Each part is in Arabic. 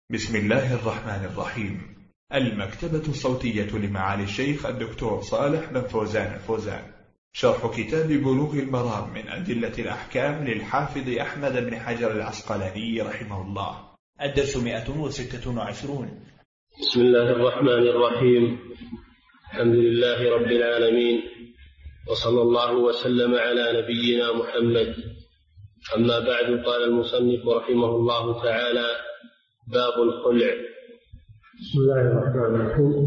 بسم الله الرحمن الرحيم. المكتبة الصوتية لمعالي الشيخ الدكتور صالح بن فوزان الفوزان، شرح كتاب بلوغ المرام من أدلة الأحكام للحافظ أحمد بن حجر العسقلاني رحمه الله. الدرس 126. بسم الله الرحمن الرحيم. الحمد لله رب العالمين، وصلى الله وسلم على نبينا محمد. أما بعد، قال المصنف رحمه الله تعالى: باب الخلع. بسم الله الرحمن الرحيم.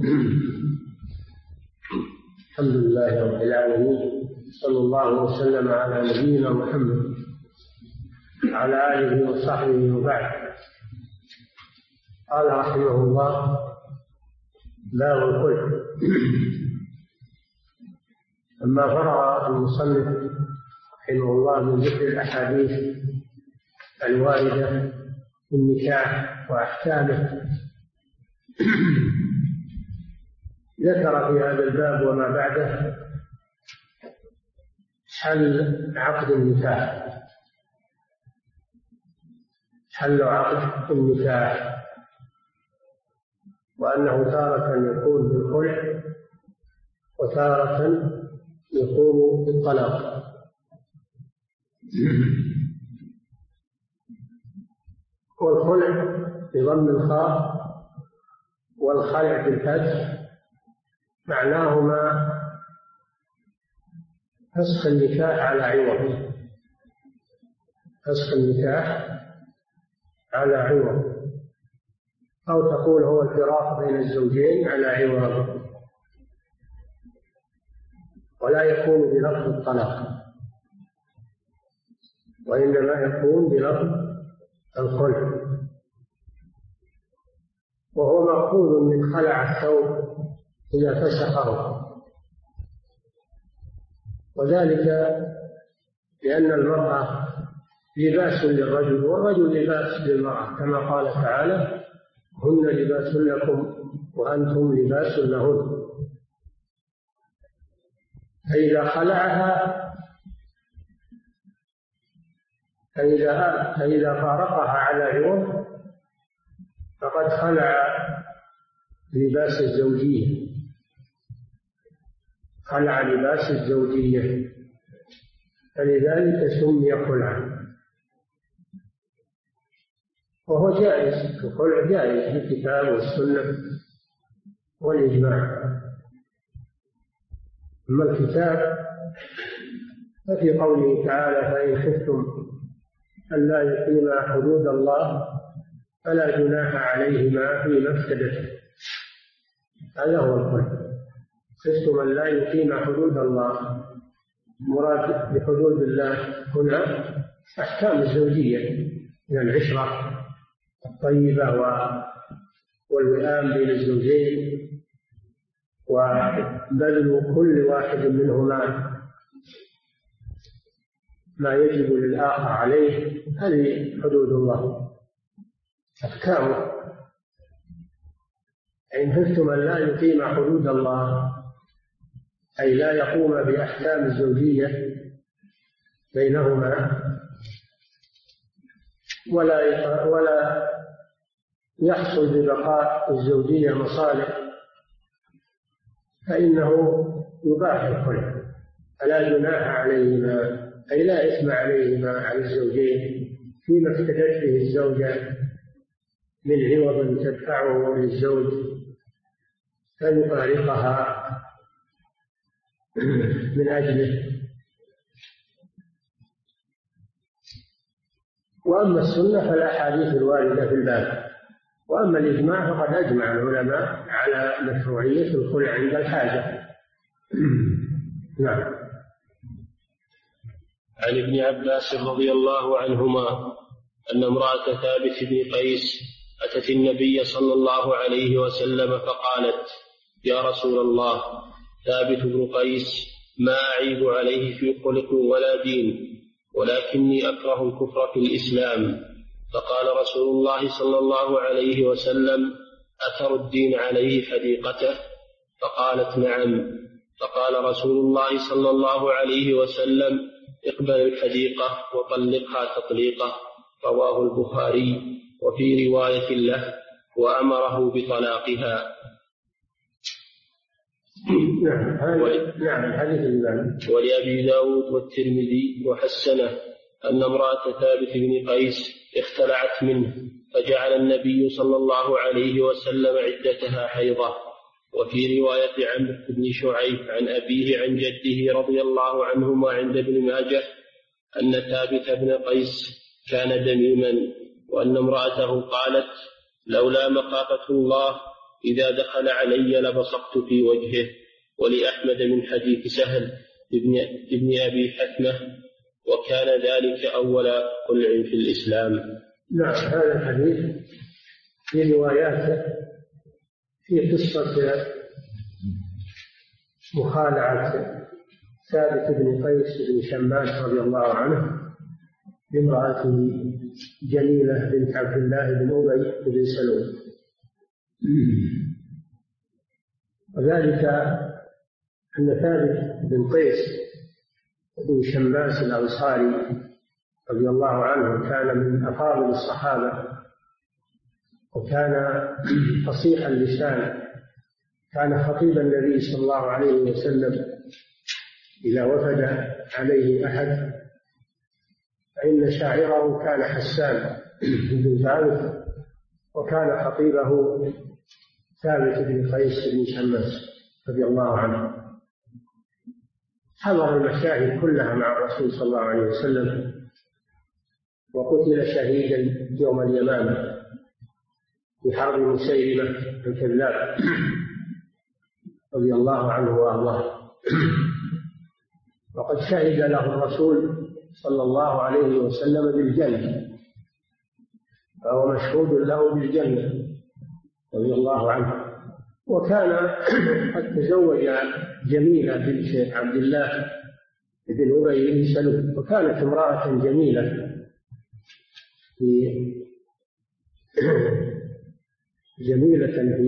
الحمد لله رب العالمين، صلى الله وسلم على نبينا محمد وعلى آله وصحبه وبعد. قال رحمه الله: باب الخلع. لما فرغ المصنف رحمه الله من ذكر الأحاديث الواردة في النكاح وأحكامه، ذكر في هذا الباب وما بعده حل عقد النكاح، حل عقد النكاح، وأنه تارة يكون بالخلع وتارة يكون بالطلاق. والخلع بضم الخاء والخلع بالفتح معناهما فسخ النكاح على عوض، فسخ النكاح على عوض، أو تقول هو الفراق بين الزوجين على عوض، ولا يكون بلفظ الطلاق، وإنما يكون بلفظ الخلع، وهو مأخوذ من خلع الثوب إذا فسخه، وذلك لأن المرأة لباس للرجل والرجل لباس للمرأة، كما قال تعالى: هن لباس لكم وأنتم لباس لهن. فإذا فارقها على عوض فقد خلع لباس الزوجية، خلع لباس الزوجية، فلذلك سمي خلعا. وهو جائز، الخلع جائز بالكتاب والسنة والإجماع. أما الكتاب ففي قوله تعالى: فإن خفتم ألا يقيما حدود الله فلا جناح عليهما فيما افتدت. هذا هو الخلع. خفتم أن لا يقيما حدود الله، مراد بحدود الله هنا أحكام الزوجية من العشرة الطيبة والوئام بين الزوجين، وبذل كل واحد منهما ما يجب للآخر عليه. هذه حدود الله، أحكامه. إن خفتم أن لا يقيم حدود الله أي لا يقوم بأحكام الزوجية بينهما، ولا يحصل ببقاء الزوجية مصالح، فإنه يباح الخلع، فلا جناح عليهما أي لا إثم عليهما على الزوجين فيما افتدت به الزوجة من عوض تدفعه للزوج فيفارقها من أجله. وأما السنة فالأحاديث الواردة في الباب، وأما الإجماع فقد أجمع العلماء على مشروعية الخلع عند الحاجة. نعم. عن ابن عباس رضي الله عنهما أن امرأة ثابت بن قيس أتت النبي صلى الله عليه وسلم فقالت: يا رسول الله، ثابت بن قيس ما أعيب عليه في خلق ولا دين، ولكني أكره الكفر في الإسلام. فقال رسول الله صلى الله عليه وسلم: أثر الدين عليه حديقته؟ فقالت: نعم. فقال رسول الله صلى الله عليه وسلم: اقبل الحديقة وطلقها تطليقة. رواه البخاري. وفي رواية له: وأمره بطلاقها. نعم الحديث الإمام. ولأبي داود والترمذي وحسنه أن امرأة ثابت بن قيس اختلعت منه فجعل النبي صلى الله عليه وسلم عدتها حيضة. وفي رواية عمرو بن شعيب عن أبيه عن جده رضي الله عنهما عند ابن ماجه أن ثابت بن قيس كان دميما، وأن امرأته قالت: لولا مخافة الله إذا دخل علي لبصقت في وجهه. ولأحمد من حديث سهل ابن أبي حثمة: وكان ذلك أول قلع في الإسلام. نعم هذا الحديث في رواياته في قصة مخالعة ثابت بن قيس بن شماس رضي الله عنه بامرأته جميلة بنت عبد الله بن أبي بن سلول. وذلك أن ثابت بن قيس بن شماس الأنصاري رضي الله عنه كان من أفاضل الصحابة، وكان فصيح اللسان، كان خطيب النبي صلى الله عليه وسلم إذا وفد عليه أحد فإن شاعره كان حسان بن ثابت، وكان خطيبه ثابت بن قيس بن شماس رضي الله عنه. حضر المشاهد كلها مع الرسول صلى الله عليه وسلم، وقتل شهيدا يوم اليمامة في حرب مسيلمة الكذاب رضي الله عنه وأرضاه. وقد شهد له الرسول صلى الله عليه وسلم بالجنة، فهو مشهود له بالجنة رضي الله عنه. وكان قد تزوج جميلة بنت عبد الله بن أبي بن سلول، وكانت امرأة جميلة جميلة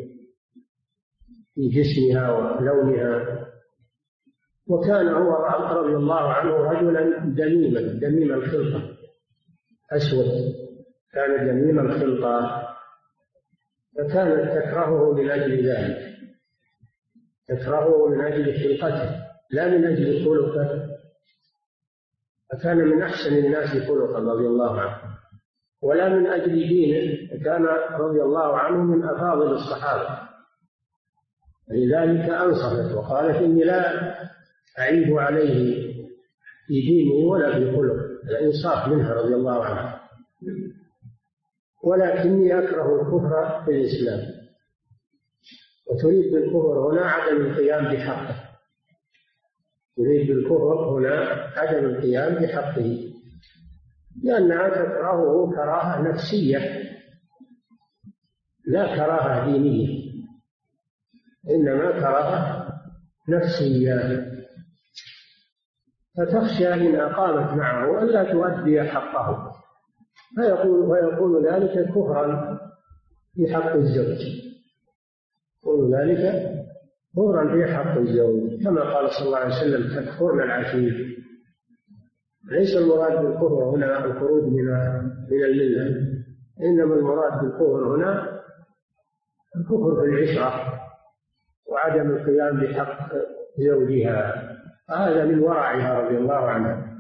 في جسمها ولونها. وكان هو رضي الله عنه رجلا دميم الخلقة، أسود، كان دميم الخلقة، فكانت تكرهه من أجل ذلك، تكرهه من أجل خلقته لا من أجل خلقه، فكان من أحسن الناس خلقا رضي الله عنه، ولا من أجل دينه، كان رضي الله عنه من أفاضل الصحابة. لذلك أنصفت وقالت: إني لا أعيب عليه في دينه ولا في خلقه، الإنصاف منها رضي الله عنها، ولكني أكره الكفر في الإسلام. وتريد بالكفر هنا عدم القيام بحقه، تريد بالكفر هنا عدم القيام بحقه، لأنها تكرهه كراهة نفسية لا كراهة دينية، إنما كراهة نفسية، فتخشى إن أقامت معه ألا تؤدي حقه، ويقول ذلك كفرا في حق الزوج، يقول ذلك كفرا في حق الزوج، كما قال صلى الله عليه وسلم: تكفرن العشير. ليس المراد بالكفر هنا الخروج من الملة، إنما المراد بالكفر هنا الكفر في العشرة وعدم القيام بحق زوجها، هذا من ورعها رضي الله عنها.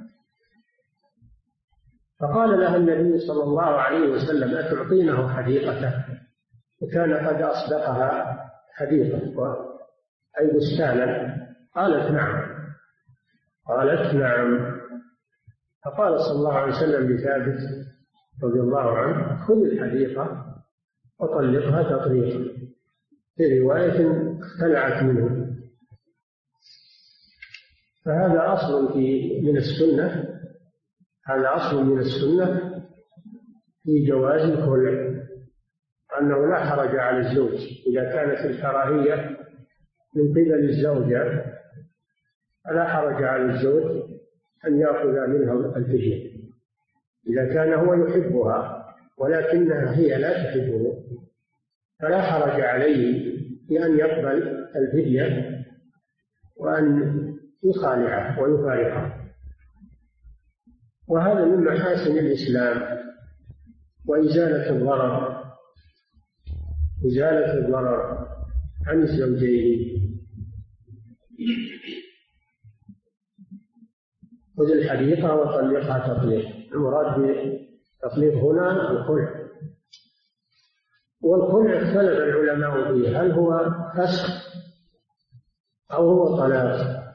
فقال لها النبي صلى الله عليه وسلم: أتعطينه حديقته؟ وكان قد أصدقها حديقة أي بستانا. قالت: نعم. فقال صلى الله عليه وسلم لثابت رضي الله عنه: خذ الحديقة وطلقها تطليقا. في رواية: اختلعت منه. فهذا أصل من السنة، هذا أصل من السنة في جواز الخلع، أنه لا حرج على الزوج إذا كانت الكراهية من قبل الزوجة، فلا حرج على الزوج أن يأخذ منها الفدية إذا كان هو يحبها ولكنها هي لا تحبه، فلا حرج عليه بأن يقبل الفدية وأن يخالعه ويفارقه. وهذا من محاسن الإسلام وإزالة الضرر إزالة الضرر عن الزوجين. خذ الحديقة وطلقها تطليق. المراد بالتطليق هنا الخلع، والخلع اختلف العلماء فيه هل هو فسخ أو هو طلاق.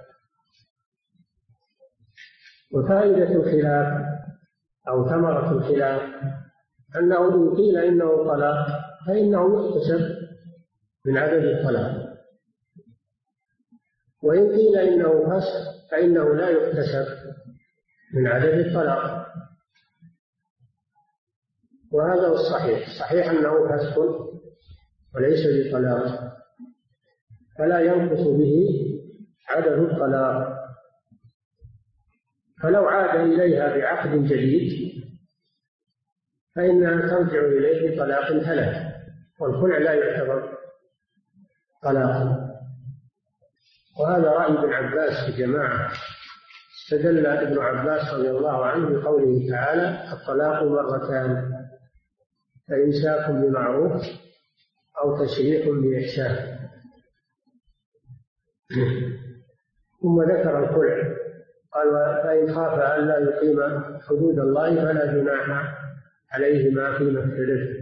وفائدة الخلاف أو ثمرة الخلاف أنه إن قيل إنه طلاق فإنه يحتسب من عدد الطلاق، وإن قيل إنه فسخ فإنه لا يحتسب من عدد الطلاق. وهذا هو الصحيح أنه فسخ وليس بطلاق، فلا ينقص به عدد الطلاق. فلو عاد إليها بعقد جديد فإنها ترجع إليه بطلاق ثلاث، والخلع لا يعتبر طلاقا. وهذا رأي ابن عباس في جماعة. استدل ابن عباس رضي الله عنه بقوله تعالى: الطلاق مرتان، فإمساك بمعروف أو تسريح بإحسان. ثم ذكر الخلع قال: فإن خاف ألا يقيم حدود الله فلا جناح عليهما فيما افتدت.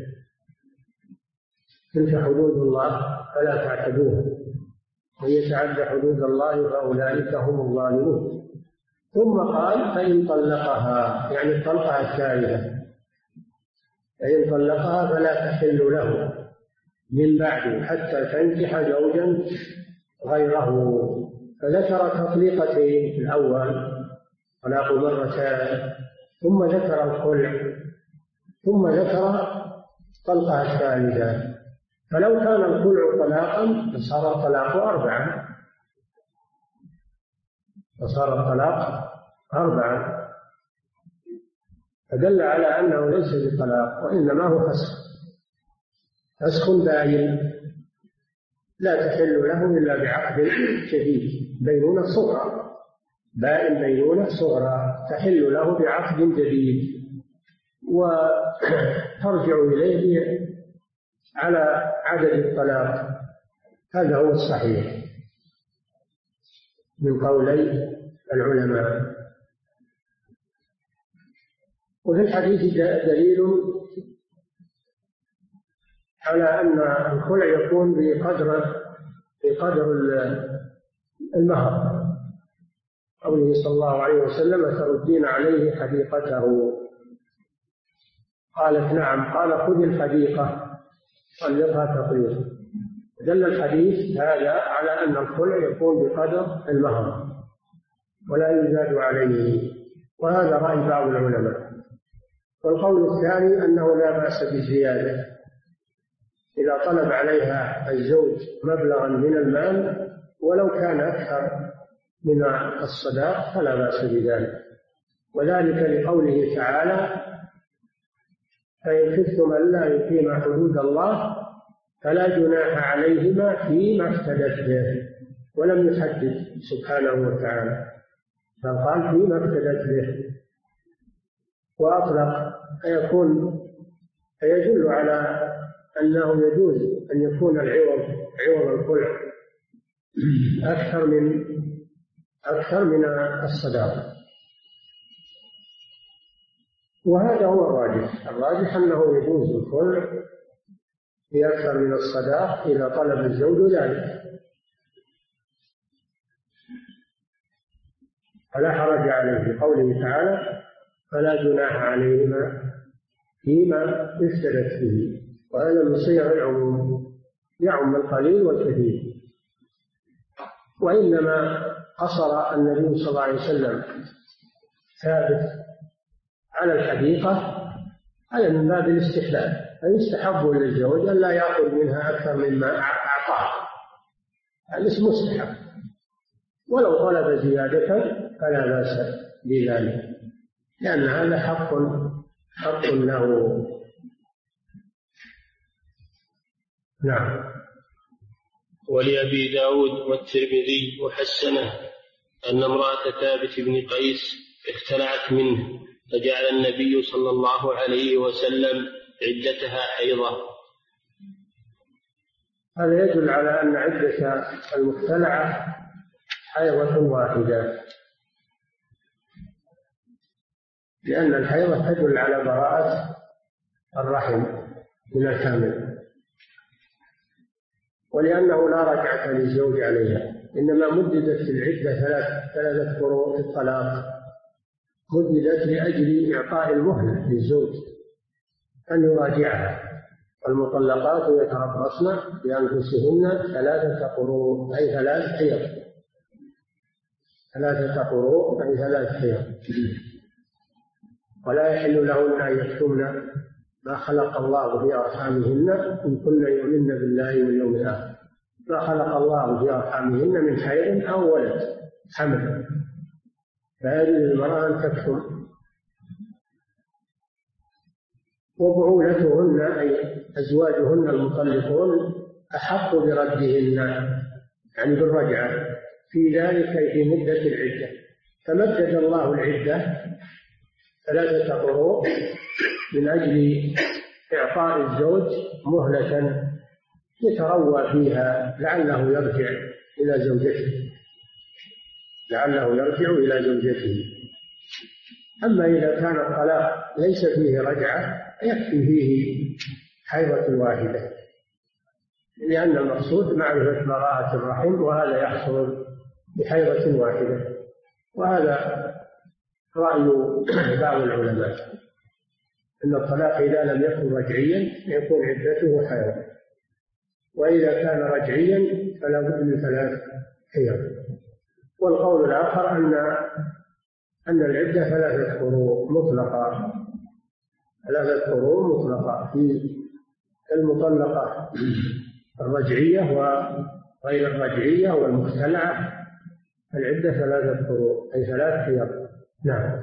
تلك حدود الله فلا تعتدوها، ومن يتعد حدود الله فأولئك هم الظالمون. ثم قال: فإن طلقها، يعني الطلقة الثالثة، فإن طلقها فلا تحل له من بعد حتى تنكح زوجا غيره. فذكر تطليقتين: الأول طلاق مرتان، ثم ذكر الخلع، ثم ذكر الطلقة الثالثة. فلو كان الخلع طلاقا فصار الطلاق أربعا، فدل على أنه ليس بطلاق وإنما هو فسخ باين لا تحل له إلا بعقد جديد، بينونة صغرى، بائن بينونة صغرى تحل له بعقد جديد، وترجع إليه على عدد الطلاق. هذا هو الصحيح من قولي العلماء. وفي الحديث دليل على أن الخلع يكون بقدر المهر. قوله صلى الله عليه وسلم: تردين عليه حديقته. قالت: نعم. قال: خذ الحديقة طلقها تطليقا. دل الحديث هذا على أن الخلع يكون بقدر المهر ولا يزاد عليه، وهذا رأي بعض العلماء. والقول الثاني أنه لا بأس بالزيادة، إذا طلب عليها الزوج مبلغا من المال ولو كان أكثر من الصداق فلا بأس بذلك، وذلك لقوله تعالى: فإن خفتم ألا يقيما حدود الله فلا جناح عليهما فيما افتدت به، ولم يحدد سبحانه وتعالى، فقال فيما افتدت به وأطلق، فيدل على أنه يجوز أن يكون عوض الخلع أكثر من الصداق. وهذا هو الراجح أنه يجوز الخلع بأكثر من الصداق إذا طلب الزوج ذلك، فلا حرج عليه بقوله تعالى: فلا جناح عليهما فيما افتدت به. وهذا من صيغ العموم، يعم القليل والكثير. وإنما قصر النبي صلى الله عليه وسلم ثابت على الحديقة على من باب الاستحباب، فيستحب للزوج أن لا يأخذ منها أكثر مما أعطاه، هذا اسمه مستحب. ولو طلب زيادة فلا بأس بذلك، لأن هذا حق له. نعم. ولأبي داود والترمذي وحسنه أن امرأة ثابت بن قيس اختلعت منه، فجعل النبي صلى الله عليه وسلم عدتها حيضة، هذا يدل على أن عدة المختلعة حيضة واحدة، لأن الحيضة تدل على براءة الرحم من الحامل، ولأنه لا رجعة للزوج عليها، إنما مددت في العدة ثلاثة قروء في الطلاق، مددت لأجل إعطاء المهلة للزوج أن يراجعها. المطلقات يتربصن بأنفسهن 3 قروء أي 3 حيض، 3 قروء أي 3 حيض، ولا يحل لهن أن يكتمن ما خلق الله في أرحامهن إن كن يؤمن بالله واليوم الآخر، ما خلق الله في أرحامهن من حيض أو ولد حمل، فهذه المرأة أن تكتم. وبعولتهن أي أزواجهن المطلقون أحق بردهن، يعني بالرجعة في ذلك في مدة العدة، فمدد الله العدة 3 قروء من أجل إعطاء الزوج مهلة يتروى فيها لعله يرجع إلى زوجته، أما إذا كان الطلاق ليس فيه رجعة يكفي فيه حيضة واحدة، لأن المقصود معرفة براءة الرحم، وهذا يحصل بحيضة واحدة. وهذا رأي بعض العلماء أن الطلاق إذا لم يكن رجعيا يكون عدته حيض، وإذا كان رجعيا فلا بد من 3 حيض. والقول الآخر أن العدة 3 قروء مطلقة، 3 قروء مطلقة في المطلقة الرجعية وغير الرجعية والمختلعة، العدة 3 قروء أي 3 حيض. نعم.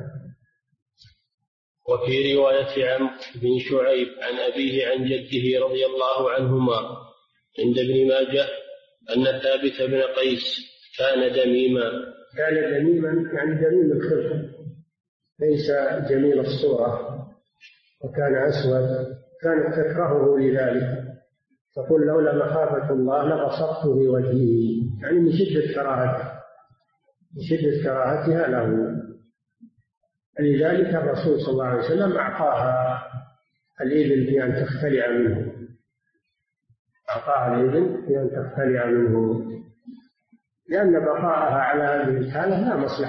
وفي رواية عمرو بن شعيب عن أبيه عن جده رضي الله عنهما عند ابن ماجه أن ثابت بن قيس كان دميما يعني دميم الخلق، ليس جميل الصورة، وكان أسود، كانت تكرهه لذلك، تقول لولا مخافة الله لبصقت في وجهه، يعني من شدة كراهتها له. لذلك الرسول صلى الله عليه وسلم أعطاها الإبل في أن تختلع منه، لأن بقاءها على هذه الحالة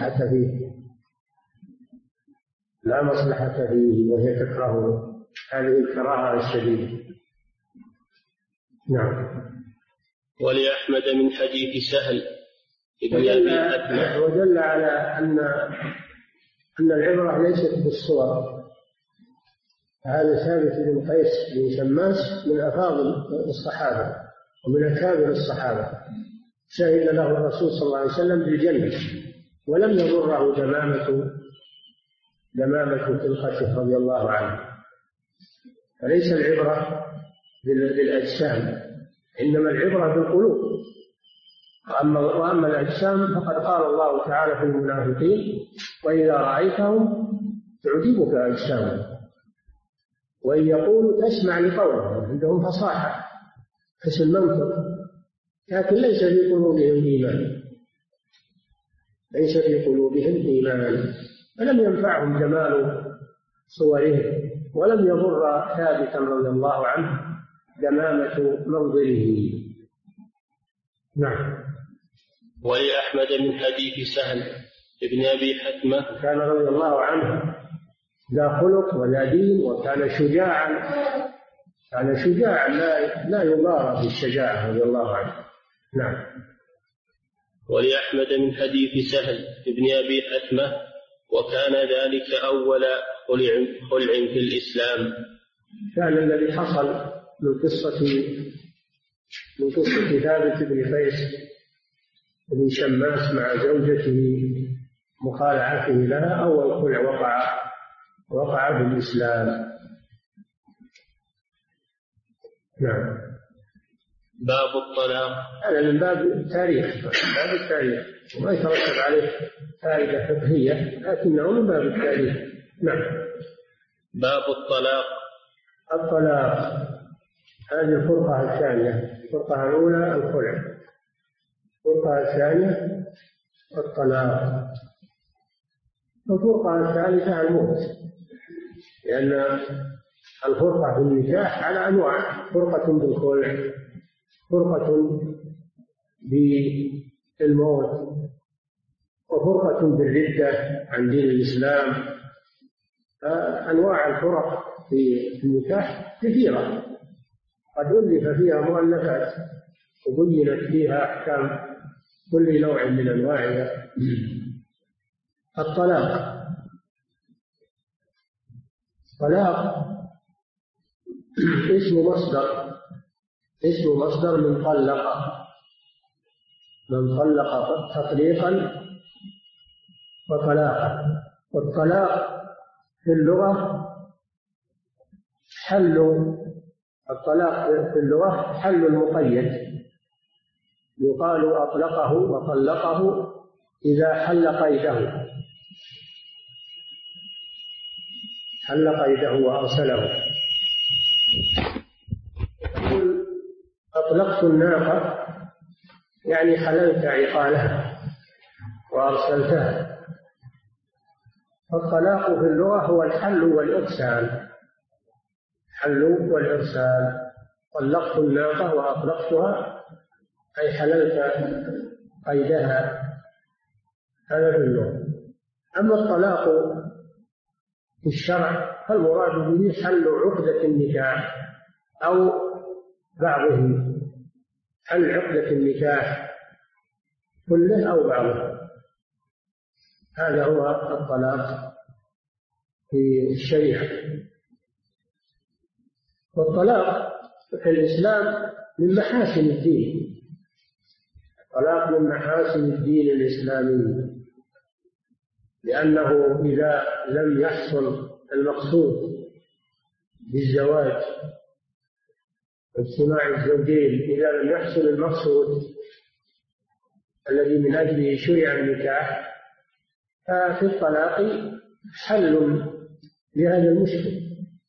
لا مصلحة فيه وهي تكره هذه الكراهة الشديدة. نعم. ولأحمد من حديث سهل ابن أبي حتمة. ودل على أن العبرة ليست بالصور. هذا ثابت بن قيس بن شماس من أفاضل الصحابة ومن أكابر الصحابة، شهد له الرسول صلى الله عليه وسلم بالجنة، ولم يضره دمامة خلقته رضي الله عنه. فليس العبرة بالأجسام، إنما العبرة بالقلوب. وأما الأجسام فقد قال الله تعالى في المنافقين: وإذا رأيتهم تعجبك أجسامهم وإن يقولوا تسمع لقولهم، عندهم فصاحة حسن المنطق، لكن ليس في قلوبهم إيمان، فلم ينفعهم جمال صورهم، ولم يضر ثابتا رضي الله عنه دمامة منظره. نعم. ولأحمد من حديث سهل ابن أبي حتمة كان رضي الله عنه ذا خلق وذا دين، وكان شجاعا لا يبارى بالشجاعة رضي الله عنه. نعم. ولأحمد من حديث سهل ابن أبي حتمة وكان ذلك أول خلع في الإسلام. كان الذي حصل من قصة ثابت بن قيس بن شماس مع زوجته مخالعته لها أول خلع وقع في الإسلام. نعم. باب الطلاق. هذا من باب التاريخ وما يترتب عليه فائدة فقهية، لكنه من باب التاريخ. نعم. باب الطلاق. هذه الفرقة الثانية، الفرقة الأولى الخلع، الفرقة الثانية الطلاق، الفرقة الثالثة الموت. لأن الفرقة في النكاح على أنواع: فرقة بالخلع، فرقة بالموت، وفرقة بالردة عن دين الإسلام. أنواع الفرق في النكاح كثيرة، قد ألف فيها مؤلفات وبينت فيها أحكام كل نوع من أنواعها. الطلاق اسم مصدر من طلق تطليقا وطلاقا. والطلاق في اللغة حل المقيد، يقال أطلقه وطلقه إذا حل قيده وأرسله. يقول أطلقت الناقة يعني حللت عقالها وأرسلتها. فالطلاق في اللغة هو الحل والإرسال، طلقت الناقة وأطلقتها أي حللت قيدها، هذا في اللغة. أما الطلاق في الشرع فالمراد به حل عقدة النكاح أو بعضه، حل عقدة النكاح كله أو بعضه، هذا هو الطلاق في الشريعة. والطلاق في الإسلام من محاسن الدين، الطلاق من محاسن الدين الإسلامي، لأنه إذا لم يحصل المقصود بالزواج اجتماع الزوجين، إذا لم يحصل المقصود الذي من أجله شرع النكاح، ففي الطلاق حل لهذا المشكل.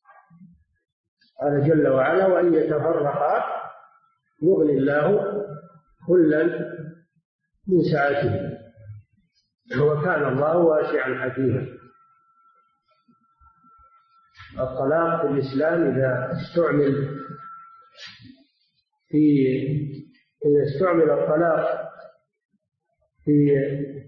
قال جل وعلا: وإن يتفرقا يغني الله كلا من سعته وكان الله واسعا حكيما. الطلاق في الإسلام إذا استعمل الطلاق في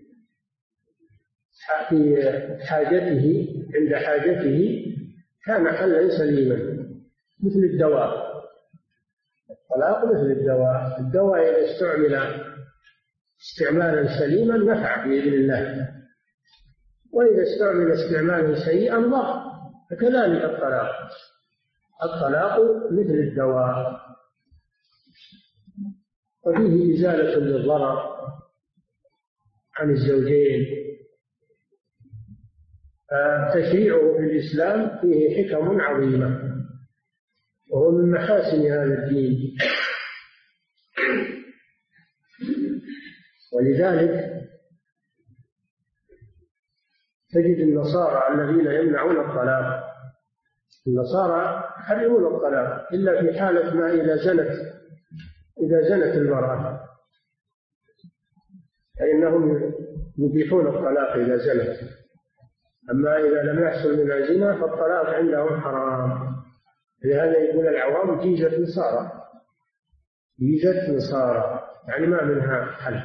حاجته، عند حاجته، كان حلا سليما مثل الدواء. الطلاق مثل الدواء، إذا استعمل استعمالا سليما نفع بإذن الله، وإذا استعمل استعمالا سيئا ضر. فكذلك الطلاق مثل الدواء، وفيه إزالة للضرر عن الزوجين. تشريعه في الإسلام فيه حكم عظيمة، وهو من محاسن هذا الدين. ولذلك تجد النصارى الذين يمنعون الطلاق، النصارى يحرمون الطلاق إلا في حالة ما إذا زنت المرأة، فإنهم يبيحون الطلاق إذا زنت. أما إذا لم يحصل منها زنا فالطلاق عندهم حرام. لهذا يقول العوام جيزة نصارى، يعني ما منها حل.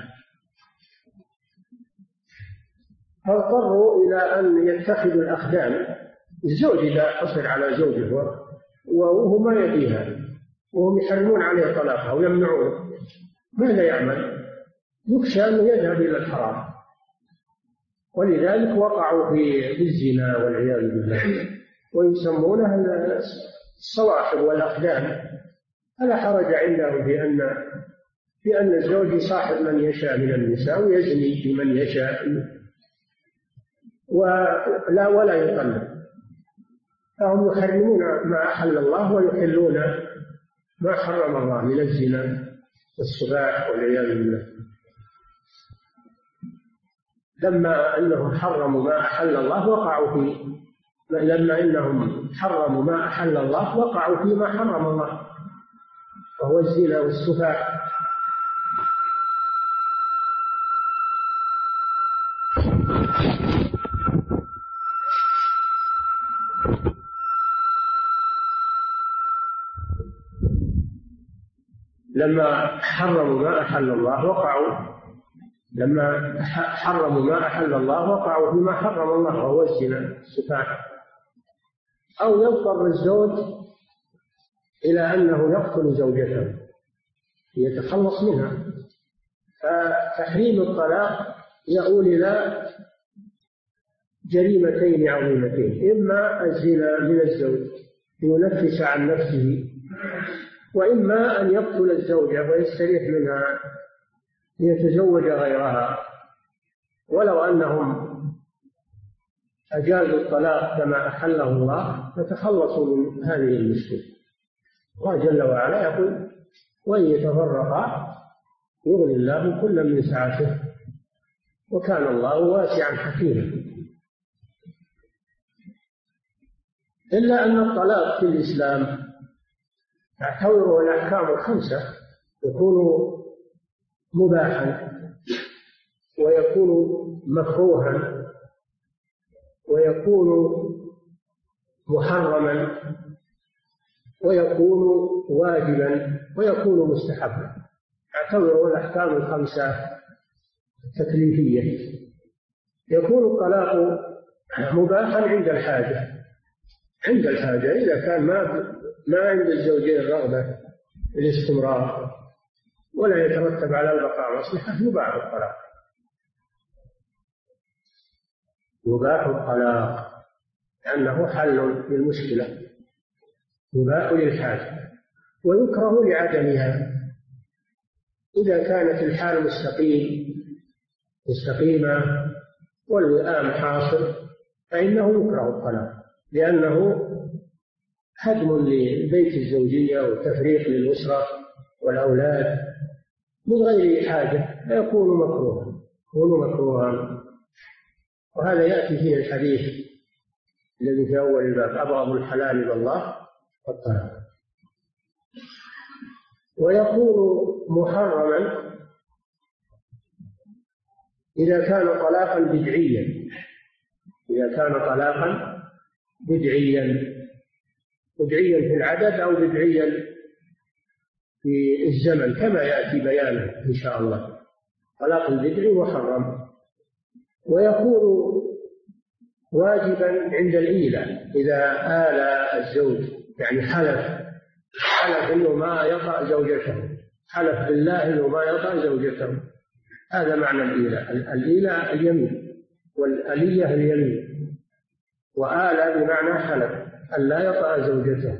فاضطروا إلى أن يتخذوا الأخدان. الزوج إذا حصل على زوجه وهو ما يبيها وهم يحرمون عليه طلاقها ويمنعونه، ماذا يعمل؟ يخشى أنه يذهب إلى الحرام، ولذلك وقعوا في الزنا والعياذ بالله، ويسمونها الصواحب والأخدان. فلا حرج عندهم في أن الزوج يصاحب من يشاء من النساء ويزني بمن يشاء ولا يطلق. فهم يحرمون ما أحل الله ويحلون ما حرم الله من الزنا والسفاح والعياذ بالله. لما أنهم حرموا ما أحل الله وقعوا فيما حرم الله، وهو الزنا والسفاح. لما حرموا ما أحل الله وقعوا فيما حرم الله وهو الزنا السفاح. أو يضطر الزوج إلى أنه يقتل زوجته ليتخلص منها، فتحريم الطلاق يؤول إلى جريمتين عظيمتين: إما الزنا من الزوج لينفس عن نفسه، وإما أن يقتل الزوجة ويستريح منها ليتزوج غيرها. ولو أنهم أجازوا الطلاق كما أحله الله فتخلصوا من هذه المشكلة. الله جل وعلا يقول: وإن يتفرقا يغني الله كلا من سعته وكان الله واسعا حكيما. إلا أن الطلاق في الإسلام تعتبره الأحكام الخمسة، يكون مباحا ويكون مكروها ويكون محرما ويكون واجبا ويكون مستحبا. تعتبره الأحكام الخمسة التكليفية. يكون الطلاق مباحا عند الحاجة إذا كان ما عند الزوجين رغبة الاستمرار ولا يترتب على البقاء مصلحة، يباح الطلاق لأنه حل للمشكلة، يباح للحاجة، ويكره لعدمها. إذا كانت الحال مستقيمة والوئام حاصل فإنه يكره الطلاق، لأنه هدم لبيت الزوجية وتفريق للأسرة والأولاد من غير حاجة، فيكون مكروها. وهذا يأتي فيه الحديث الذي في أول الباب: أبغض الحلال إلى الله والطلاق. ويكون محرما إذا كان طلاقا بدعيا، بدعيا في العدد أو بدعيا في الزمن كما يأتي بيانه إن شاء الله. طلاق البدعي محرم. ويكون واجبا عند الإيلة، إذا آل الزوج يعني حلف أنه ما يطأ زوجته، حلف بالله أنه ما يطأ زوجته. هذا معنى الإيلة اليمين، والألية اليمين، وآل بمعنى حلف أن لا يطأ زوجته،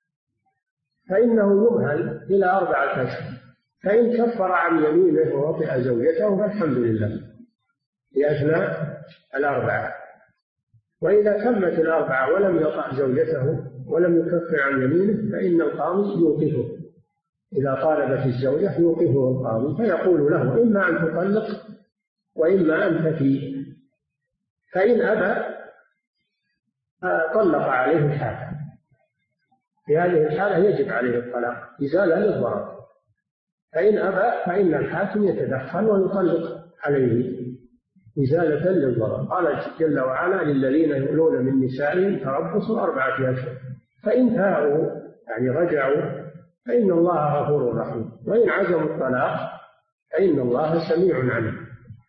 فإنه يمهل إلى 4 أشهر. فإن كفر عن يمينه ووطئ زوجته فالحمد لله في أثناء 4. وإذا تمت 4 ولم يطأ زوجته ولم يكفر عن يمينه فإن القاضي يوقفه. إذا طالبت الزوجة يوقفه القاضي فيقول له: إما أن تطلق وإما أن تفي. فإن أبى طلق عليه الحاكم. في هذه الحالة يجب عليه الطلاق إزالة للضرر. فإن أبى فإن الحاكم يتدخل ويطلق عليه إزالة للضرر. قال جل وعلا: للذين يؤلون من نسائهم تربص 4 أشهر فإن فاءوا يعني رجعوا فإن الله غفور رحيم، وإن عزموا الطلاق فإن الله سميع عليم.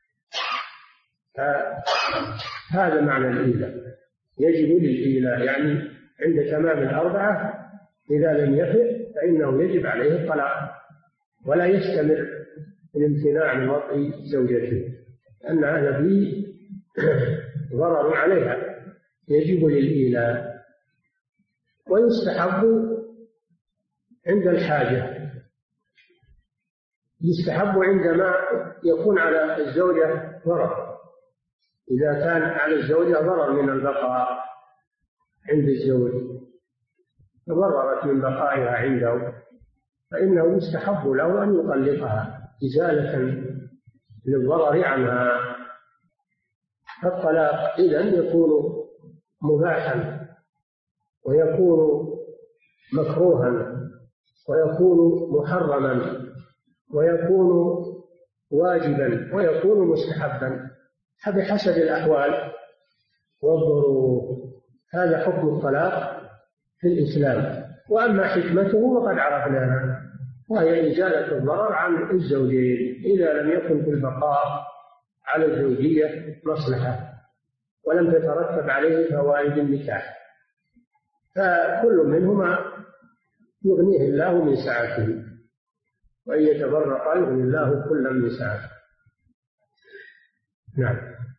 هذا معنى الإيلاء. يجب للإيلاء يعني عند تمام 4 إذا لم يفئ فإنه يجب عليه الطلاق، ولا يستمر الامتناع من وطئ زوجته لأن هذا فيه ضرر عليها. يجب للإيلاء. ويستحب عند الحاجة، يستحب عندما يكون على الزوجة ضرر. إذا كان على الزوجة ضرر من البقاء عند الزوج، تضررت من بقائها عنده، فإنه يستحب له أن يطلقها إزالة للضرر عنها. فالطلاق إذن يكون مباحا ويكون مكروها ويكون محرما ويكون واجبا ويكون مستحبا بحسب الأحوال والظروف. هذا حكم الطلاق في الإسلام. وأما حكمته فقد عرفناها، وهي إزالة الضرر عن الزوجين إذا لم يكن في البقاء على الزوجية مصلحة ولم تترتب عليه فوائد النكاح، فكل منهما يغنيه الله من سعته، وإن يتفرقا يغني الله كلا من سعته. نعم.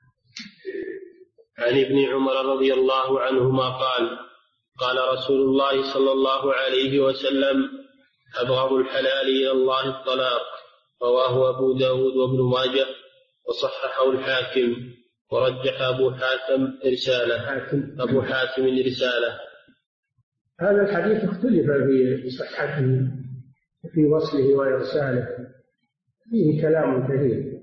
عن ابن عمر رضي الله عنهما قال قال رسول الله صلى الله عليه وسلم: أبغض الحلال إلى الله الطلاق. رواه أبو داود وابن ماجه وصححه الحاكم ورجح أبو حاتم رسالة. هذا الحديث اختلف في صحته وفي وصله وإرساله، فيه كلام كثير،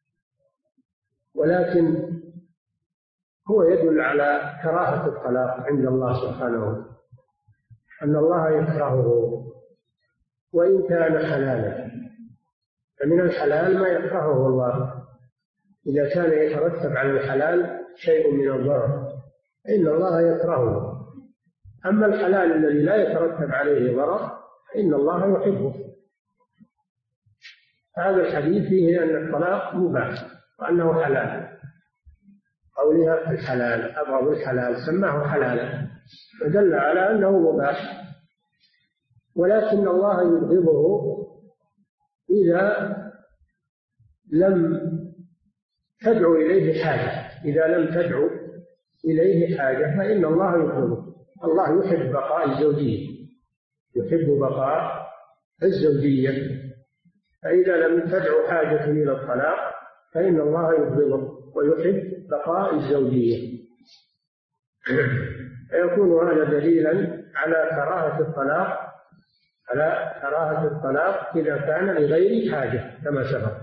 ولكن هو يدل على كراهة الطلاق عند الله سبحانه، أن الله يكرهه وإن كان حلالا. فمن الحلال ما يكرهه الله، إذا كان يترتب على الحلال شيء من الضرر فإن الله يكرهه. أما الحلال الذي لا يترتب عليه ضرر فإن الله يحبه. هذا الحديث فيه أن الطلاق مباح وأنه حلال. قولها الحلال أبغض الحلال سماه حلالا فدل على أنه مباح، ولكن الله يبغضه إذا لم تدعو إليه حاجة. إذا لم تدعو إليه حاجة فإن الله يبغضه. الله يحب بقاء الزوجية، يحب بقاء الزوجية، فإذا لم تدعو حاجة إلى الطلاق فإن الله يبغضه ويحب بقاء الزوجية. فيكون هذا دليلا على كراهة الطلاق إذا كان لغير حاجة كما سبق.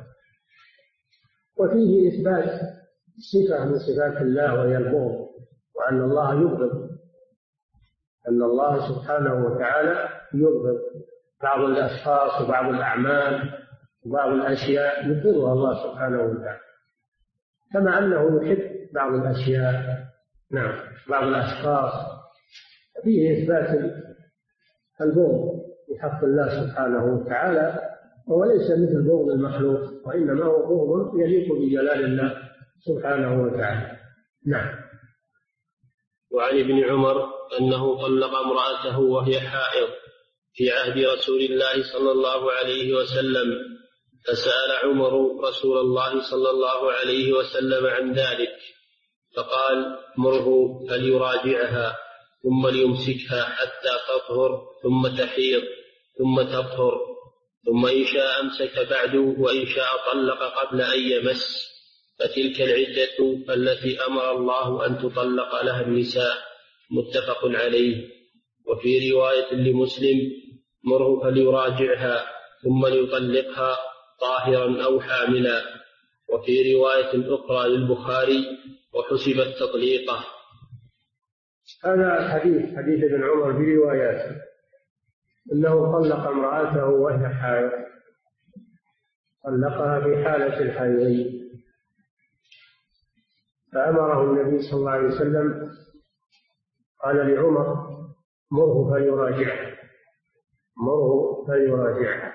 وفيه إثبات صفة من صفات الله وهي البغض، وأن الله يبغض، أن الله سبحانه وتعالى يبغض بعض الأشخاص وبعض الأعمال وبعض الأشياء يبغضها الله سبحانه وتعالى، كما أنه يحب بعض الأشياء. نعم، بعض الأشخاص. فيه إثبات البغض بحق الله سبحانه وتعالى، وهو ليس مثل بغض المخلوق، وإنما هو بغض يليق بجلال الله سبحانه وتعالى. نعم. وعن ابن عمر أنه طلق امرأته وهي حائض في عهد رسول الله صلى الله عليه وسلم، فسأل عمر رسول الله صلى الله عليه وسلم عن ذلك، فقال: مره فليراجعها ثم ليمسكها حتى تطهر ثم تحيض ثم تطهر، ثم إن شاء أمسك بعد وإن شاء طلق قبل أن يمس، فتلك العدة التي أمر الله أن تطلق لها النساء. متفق عليه. وفي رواية لمسلم: مره فليراجعها ثم ليطلقها طاهرا أو حاملا. وفي رواية أخرى للبخاري: وحسبت تطليقه. هذا الحديث حديث ابن عمر برواياته أنه طلق امرأته وهي حائض، طلقها في حالة الحيض، فأمره النبي صلى الله عليه وسلم، قال لعمر: مره فليراجعها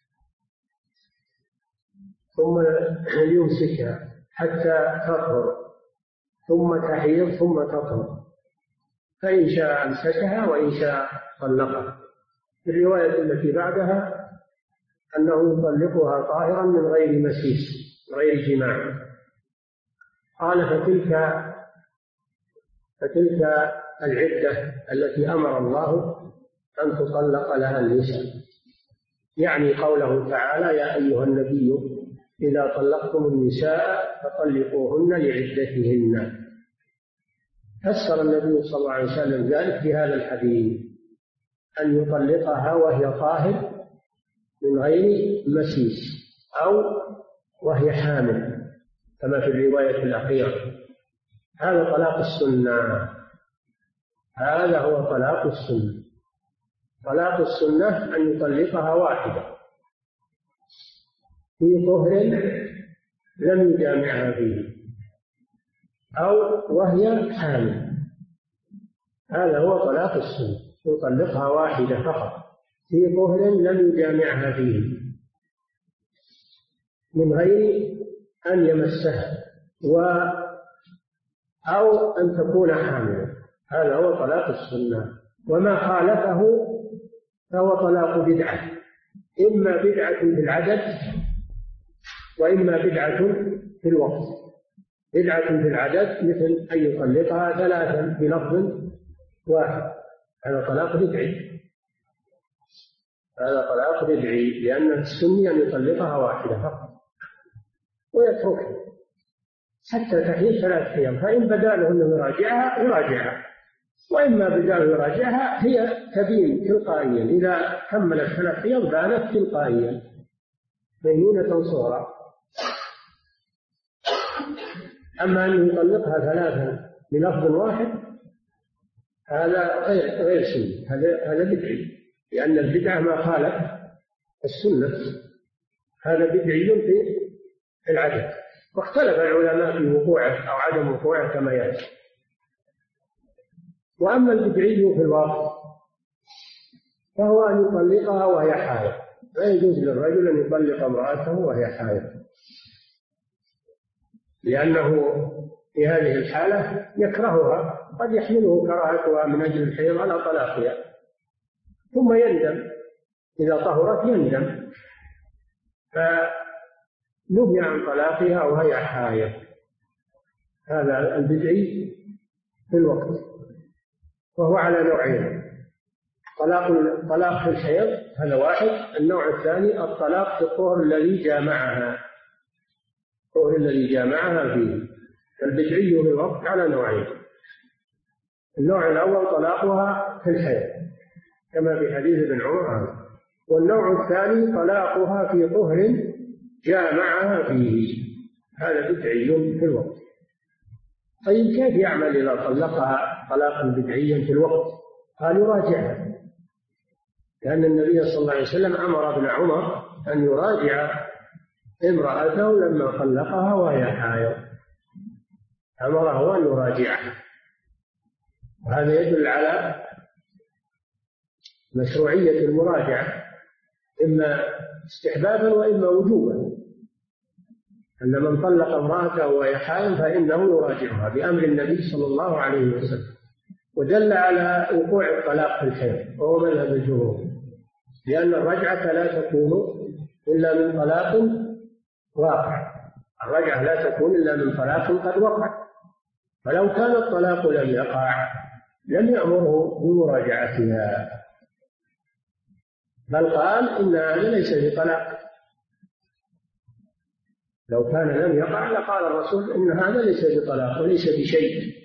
ثم ليمسكها حتى تطهر ثم تحيض ثم تطهر، فإن شاء أمسكها وإن شاء طلقها. في الرواية التي بعدها أنه يطلقها طاهرا من غير مسيس، من غير جماع. قال: فتلك العدة التي أمر الله أن تطلق لها النساء، يعني قوله تعالى: يا أيها النبي إذا طلقتم النساء فطلقوهن لعدتهن. فسر النبي صلى الله عليه وسلم ذلك بهذا الحديث، أن يطلقها وهي طاهر من غير مسيس أو وهي حامل كما في الرواية الأخيرة. هذا طلاق السنة، هذا هو طلاق السنة. طلاق السنة أن يطلقها واحدة في طهر لم يجامعها فيه أو وهي حامل، هذا هو طلاق السنة، يطلقها واحدة فقط في طهر لم يجامعها فيه من غير أن يمسها أو أن تكون حاملا، هذا هو طلاق السنة. وما خالفه فهو طلاق بدعة، إما بدعة في العدد وإما بدعة في الوقت. بدعة في العدد مثل أن يطلقها ثلاثا بلفظ واحد، هذا طلاق بدعي، هذا طلاق بدعي، لأن السني أن يطلقها واحدة فقط ويتركها حتى تحيل 3 أيام، فإن بدا له أنه يراجعها، وإما بدا له يراجعها هي تبين تلقائيا، إذا كملت 3 أيام بانت تلقائيا بينونة صغرى. أما أن يطلقها 3 بلفظ واحد هذا غير سني، هذا بدعي، لأن البدعة ما خالف السنة، هذا بدعي في العدد. واختلف العلماء في وقوعه أو عدم وقوعه كما يأتي. وأما البدعي في الوقت فهو أن يطلقها وهي حائض، لا يجوز للرجل أن يطلق امرأته وهي حائض، لأنه في هذه الحالة يكرهها، قد يحمله كراهتها من أجل الحيض على طلاقها، ثم يندم إذا طهرت يندم، فنهي عن طلاقها وهي حائض. هذا البدعي في الوقت، وهو على نوعين: طلاق في الحيض هذا واحد، النوع الثاني الطلاق في الطهر الذي جامعها، الطهر الذي جامعها فيه. البدعي في الوقت على نوعين: النوع الأول طلاقها في الحيض كما في حديث ابن عمر، والنوع الثاني طلاقها في طهر جامعها فيه، هذا بدعي في الوقت. طيب كيف يعمل إذا طلقها طلاقا بدعيا في الوقت؟ قال يراجعها، لأن النبي صلى الله عليه وسلم أمر ابن عمر أن يراجع امرأته لما طلقها وهي حائض، أمره أن يراجعها، وهذا يدل على مشروعية المراجعة، إما استحبابا وإما وجوبا، أن من طلق امرأته وهي حائض فإنه يراجعها بأمر النبي صلى الله عليه وسلم. ودل على وقوع الطلاق في الحيض وهو مذهب الجمهور، لأن الرجعة لا تكون إلا من طلاق واقع، الرجعة لا تكون إلا من طلاق قد وقع، فلو كان الطلاق لم يقع لم يأمره بمراجعتها، بل قال إن هذا ليس بطلاق. لو كان لم يقع لقال الرسول إن هذا ليس بطلاق وليس بشيء،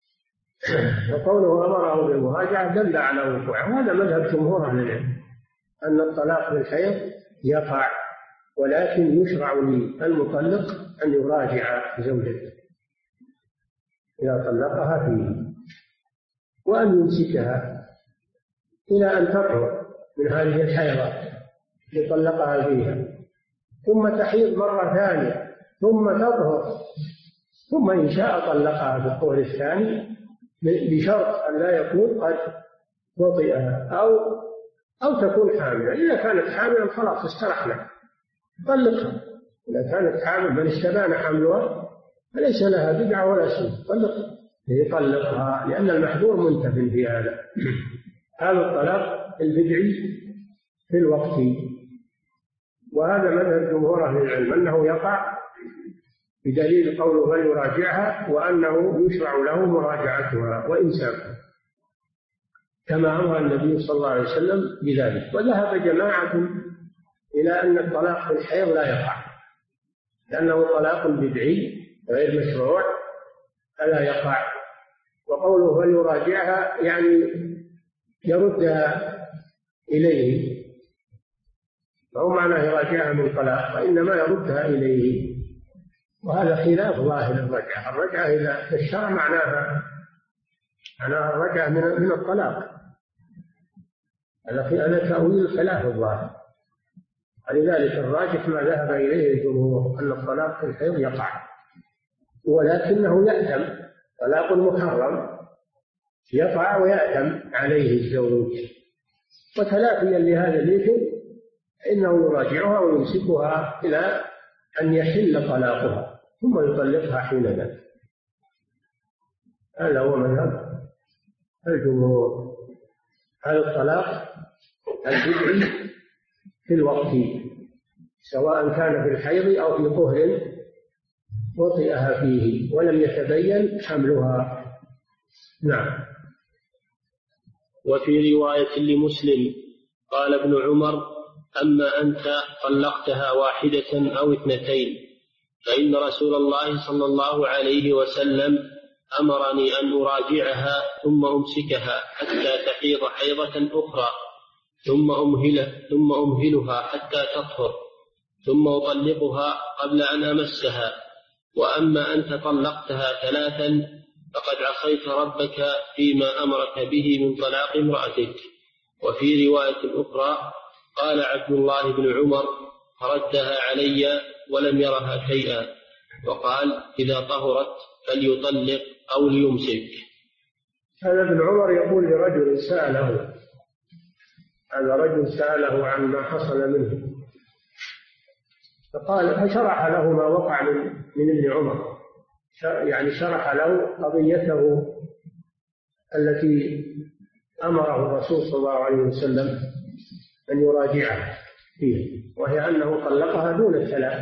وقوله أمره بالمراجعة دل على وقوعه. وهذا مذهب جمهور أهل العلم، أن الطلاق بالحيض يقع، ولكن يشرع للمطلق أن يراجع زوجته إذا طلقها فيه، وأن يمسكها إلى أن تطهر من هذه الحيضات يطلقها فيها، ثم تحيض مرة ثانية، ثم تطهر، ثم إن شاء طلقها في الطهر الثاني بشرط أن لا يكون قد وطئها أو تكون حاملة. إذا كانت حاملا خلاص استرحنا، طلقها. إذا كانت حامل من استبان حملها فليس لها بدعة ولا سنة، طلقها، لأن المحذور منتف في هذا. هذا الطلاق البدعي في الوقت، وهذا مذهب جمهور أهل العلم أنه يقع بدليل قوله فليراجعها، وأنه يشرع له مراجعتها وإمساكها كما أمر النبي صلى الله عليه وسلم بذلك. وذهب جماعة إلى أن الطلاق في الحيض لا يقع، لأنه طلاق بدعي غير مشروع فلا يقع. وقوله فليراجعها يعني يردها إليه، فهو معنى يراجعها من طلاق، وإنما يردها إليه، وهذا خلاف ظاهر الرجعة. الرجعة إذا في الشرع معناها الرجعة من الطلاق، هذا تأويل خلاف الظاهر، ولذلك الراجح ما ذهب إليه الجمهور أن الطلاق في الحيض يقع، ولكنه يأثم، طلاق محرم يقع ويأثم عليه الزوج، وتلافيا لهذا الإثم إنه يراجعها ويمسكها إلى أن يحل طلاقها ثم يطلقها حينئذ. هذا هو مذهب الجمهور. هذا الطلاق البدعي في الوقت، سواء كان في الحيض أو في طهر وطئها فيه ولم يتبين حملها. نعم. وفي رواية لمسلم قال ابن عمر: أما أنت طلقتها واحدة أو اثنتين، فإن رسول الله صلى الله عليه وسلم أمرني أن أراجعها ثم أمسكها حتى تحيض حيضة أخرى ثم أمهلها حتى تطهر ثم أطلقها قبل أن أمسها. وأما أنت طلقتها ثلاثا فقد عصيت ربك فيما أمرك به من طلاق امرأتك. وفي رواية أخرى قال عبد الله بن عمر: فردها علي ولم يرها شيئا، وقال: إذا طهرت فليطلق أو ليمسك. هذا ابن عمر يقول لرجل سأله، هذا رجل سأله عن ما حصل منه، فشرح له ما وقع من ابن عمر، يعني شرح له قضيته التي أمره الرسول صلى الله عليه وسلم أن يراجعها فيه، وهي أنه طلقها دون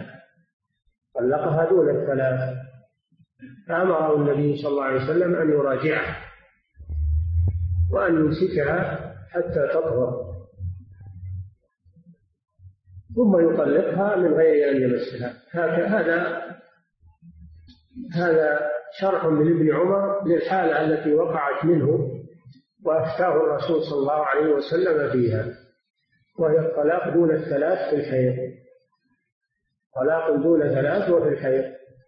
الثلاث، فأمره النبي صلى الله عليه وسلم أن يراجعها وأن يمسكها حتى تطهر ثم يطلقها من غير أن يمسها. هذا شرح من ابن عمر للحالة التي وقعت منه وأفتاه الرسول صلى الله عليه وسلم فيها، وهي الطلاق دون الثلاث في الحيض، طلاق دون ثلاث وفي الحيض.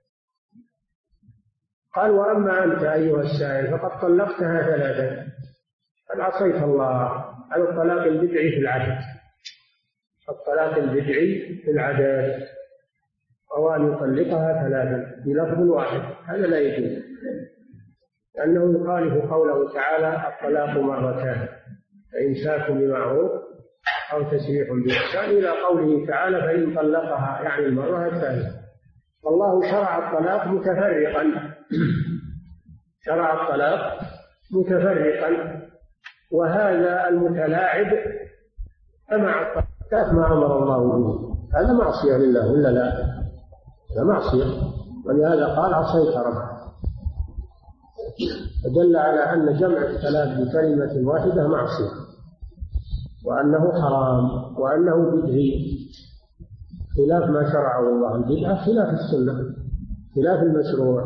قال: وأما أنت أيها السائل فقد طلقتها ثلاثا، قد عصيت الله. على الطلاق البدعي في العدد، الطلاق البدعي في العدد، أو أن يطلقها ثلاثا بلفظ واحد، هذا لا يجوز، لأنه يخالف قوله تعالى: الطلاق مرتان، فإمساك بمعروف أو تسريح بإحسان، إلى قوله تعالى: فإن طلقها، يعني المرة الثانية. والله شرع الطلاق متفرقا، شرع الطلاق متفرقا، وهذا المتلاعب أمع الطلاق ما أمر الله به، هذا معصية لله ولا لا؟ هذا معصية، ولهذا قال: عصيت ربك. فدل على أن جمع الثلاث بكلمة واحدة معصية، وأنه حرام، وأنه بدعي، خلاف ما شرعه الله. البدعة خلاف السنة، خلاف المشروع.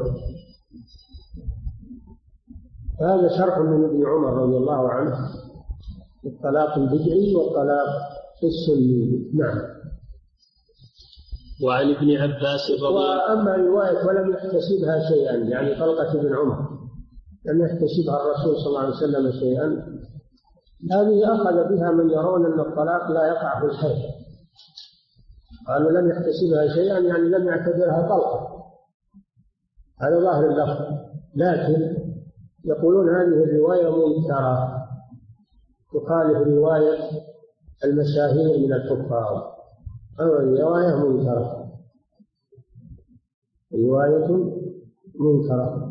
هذا شرح من ابن عمر رضي الله عنه، الطلاق البدعي والطلاق السني. نعم. وعن ابن عباس وأما رواية ولم يحتسبها شيئا، يعني طلقة ابن عمر لم يحتسبها الرسول صلى الله عليه وسلم شيئا، هذه أخذ بها من يرون أن الطلاق لا يقع في الحيض، قالوا لم يحتسبها شيئا يعني لم يعتبرها طلقة، هذا ظاهر اللفظ. لكن يقولون هذه الرواية منكرة، تخالف رواية المشاهير من الكفار، أو الرواية منكرة، رواية منكرة.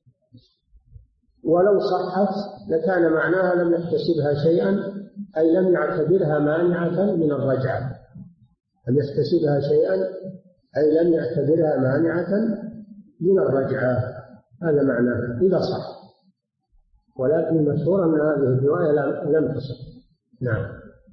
ولو صحت لكان معناها لم يحتسبها شيئا، أي لم يعتبرها مانعة من الرجعة، لم يحتسبها شيئا أي لم يعتبرها مانعة من الرجعة، هذا معناه إذا صح. ولكن المشهور أن هذه الرواية لم تصح. نعم.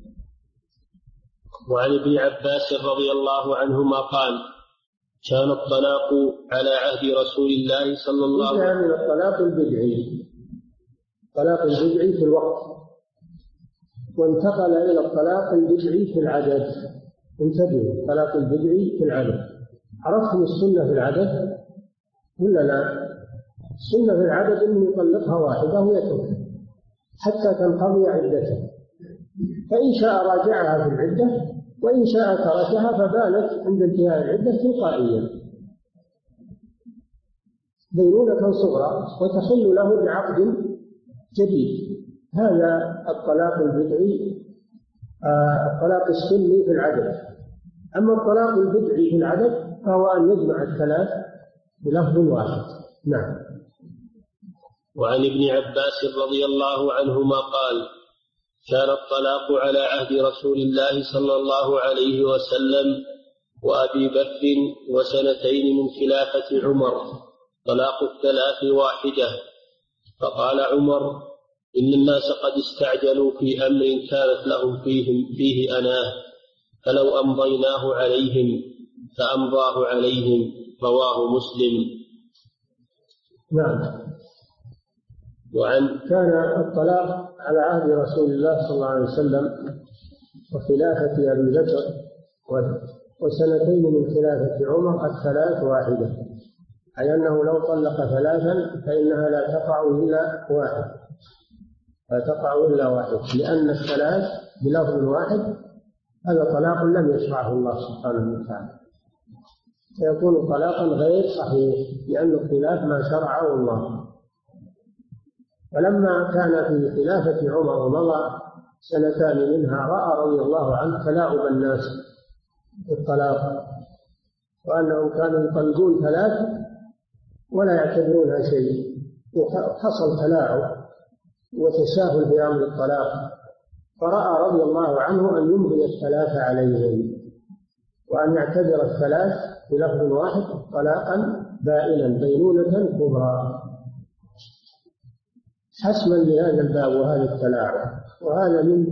وعن ابن عباس رضي الله عنهما قال: كان الطلاق على عهد رسول الله صلى الله عليه وسلم. من الطلاق البدعي، الطلاق البدعي في الوقت، وانتقل إلى الطلاق البدعي في العدد. انتبهوا، الطلاق البدعي في العدد. عرفتم السنة في العدد ولا لا؟ السنة في العدد أنه يطلقها واحدة ويتركها حتى تنقضي عدتها، فإن شاء راجعها في العدة، وإن شاء تركها فبانت عند انتهاء العدة تلقائيا بينونة صغرى وتحل له بعقد جديد. هذا الطلاق البدعي، الطلاق السني في العدد. أما الطلاق البدعي في العدد فهو أن يجمع الثلاث بلفظ واحد. نعم. وعن ابن عباس رضي الله عنهما قال: كان الطلاق على عهد رسول الله صلى الله عليه وسلم وأبي بكر وسنتين من خلافة عمر طلاق الثلاث واحدة. فقال عمر: إن الناس قد استعجلوا في أمر كانت لهم فيه أناه، فلو أمضيناه عليهم فأمضاه عليهم. رواه مسلم. نعم. كان الطلاق على عهد رسول الله صلى الله عليه وسلم وخلافة أبي بكر وسنتين من خلافة عمر الثلاث واحدة، أي أنه لو طلق ثلاثا فإنها لا تقع إلا واحد، لأن الثلاث بلفظ واحد هذا طلاق لم يشرعه الله سبحانه وتعالى، فيكون طلاقا غير صحيح لأنه خلاف ما شرعه الله. فلما كان في خلافة عمر ومضى سنتان منها رأى رضي الله عنه تلاعب الناس بالطلاق، وأنهم كانوا يطلقون ثلاث ولا يعتبرونها شيء، وحصل تلاعب وتساهل في أمر الطلاق، فرأى رضي الله عنه أن يمضي الثلاث عليهم وأن يعتبر الثلاث بلفظ واحد طلاقا بائنا بينونة كبرى حسما لهذا الباب وهذا التلاعب. وهذا من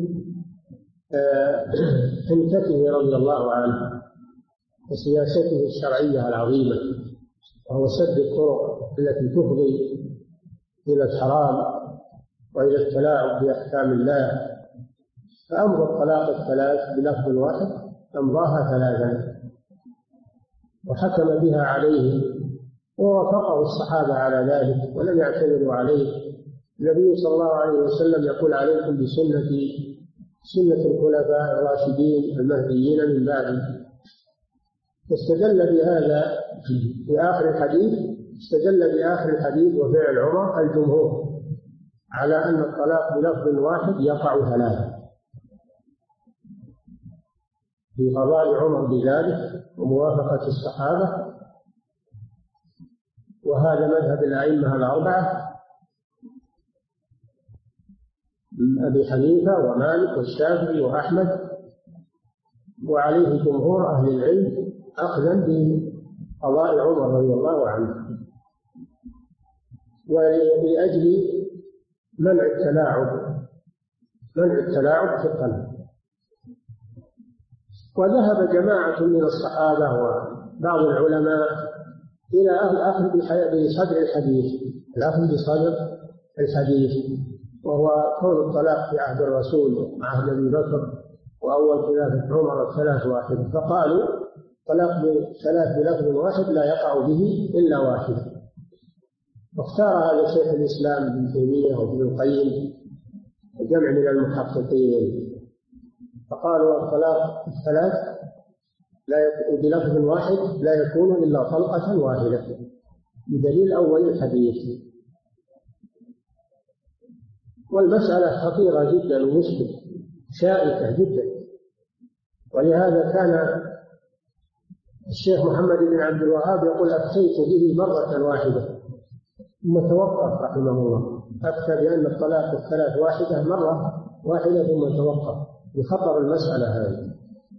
حنكته رضي الله عنه وسياسته الشرعية العظيمة، وهو سد الطرق التي تفضي إلى الحرام وإلى التلاعب بأحكام الله. فأمضى الطلاق الثلاث بلفظ واحد، أمضاها ثلاثا وحكم بها عليه، ووافقه الصحابة على ذلك ولم يعترضوا عليه. النبي صلى الله عليه وسلم يقول: عليكم بسنتي سنة الخلفاء الراشدين المهديين من بعدي. استدل بهذا في آخر الحديث وفعل عمر الجمهور على أن الطلاق بلفظ واحد يقع ثلاثة، في قضاء عمر بذلك وموافقة الصحابة. وهذا مذهب الأئمة الأربعة أبي حنيفة ومالك والشافعي وأحمد، وعليه جمهور أهل العلم أخذا بقضاء عمر رضي الله عنه، ولأجل منع التلاعب في القلب. وذهب جماعة من الصحابة وبعض العلماء إلى الأخذ بصدر الحديث، وهو كون الطلاق في عهد الرسول وعهد أبي بكر وأول خلافة عمر الثلاث واحد، فقالوا طلاق بثلاث بلفظ واحد لا يقع به إلا واحد. واختار هذا شيخ الإسلام ابن تيمية وابن القيم وجمع من المحققين، فقالوا الطلاق الثلاث بلفظ واحد لا يكون إلا طلقة واحدة، بدليل أول الحديث. والمسألة خطيرة جدا ومشكلة شائكة جدا، ولهذا كان الشيخ محمد بن عبد الوهاب يقول: أفتيت به مرة واحدة ثم توقف رحمه الله، أفتى بأن الطلاق الثلاث واحدة مرة واحدة ثم توقف بخطر المسألة هذه.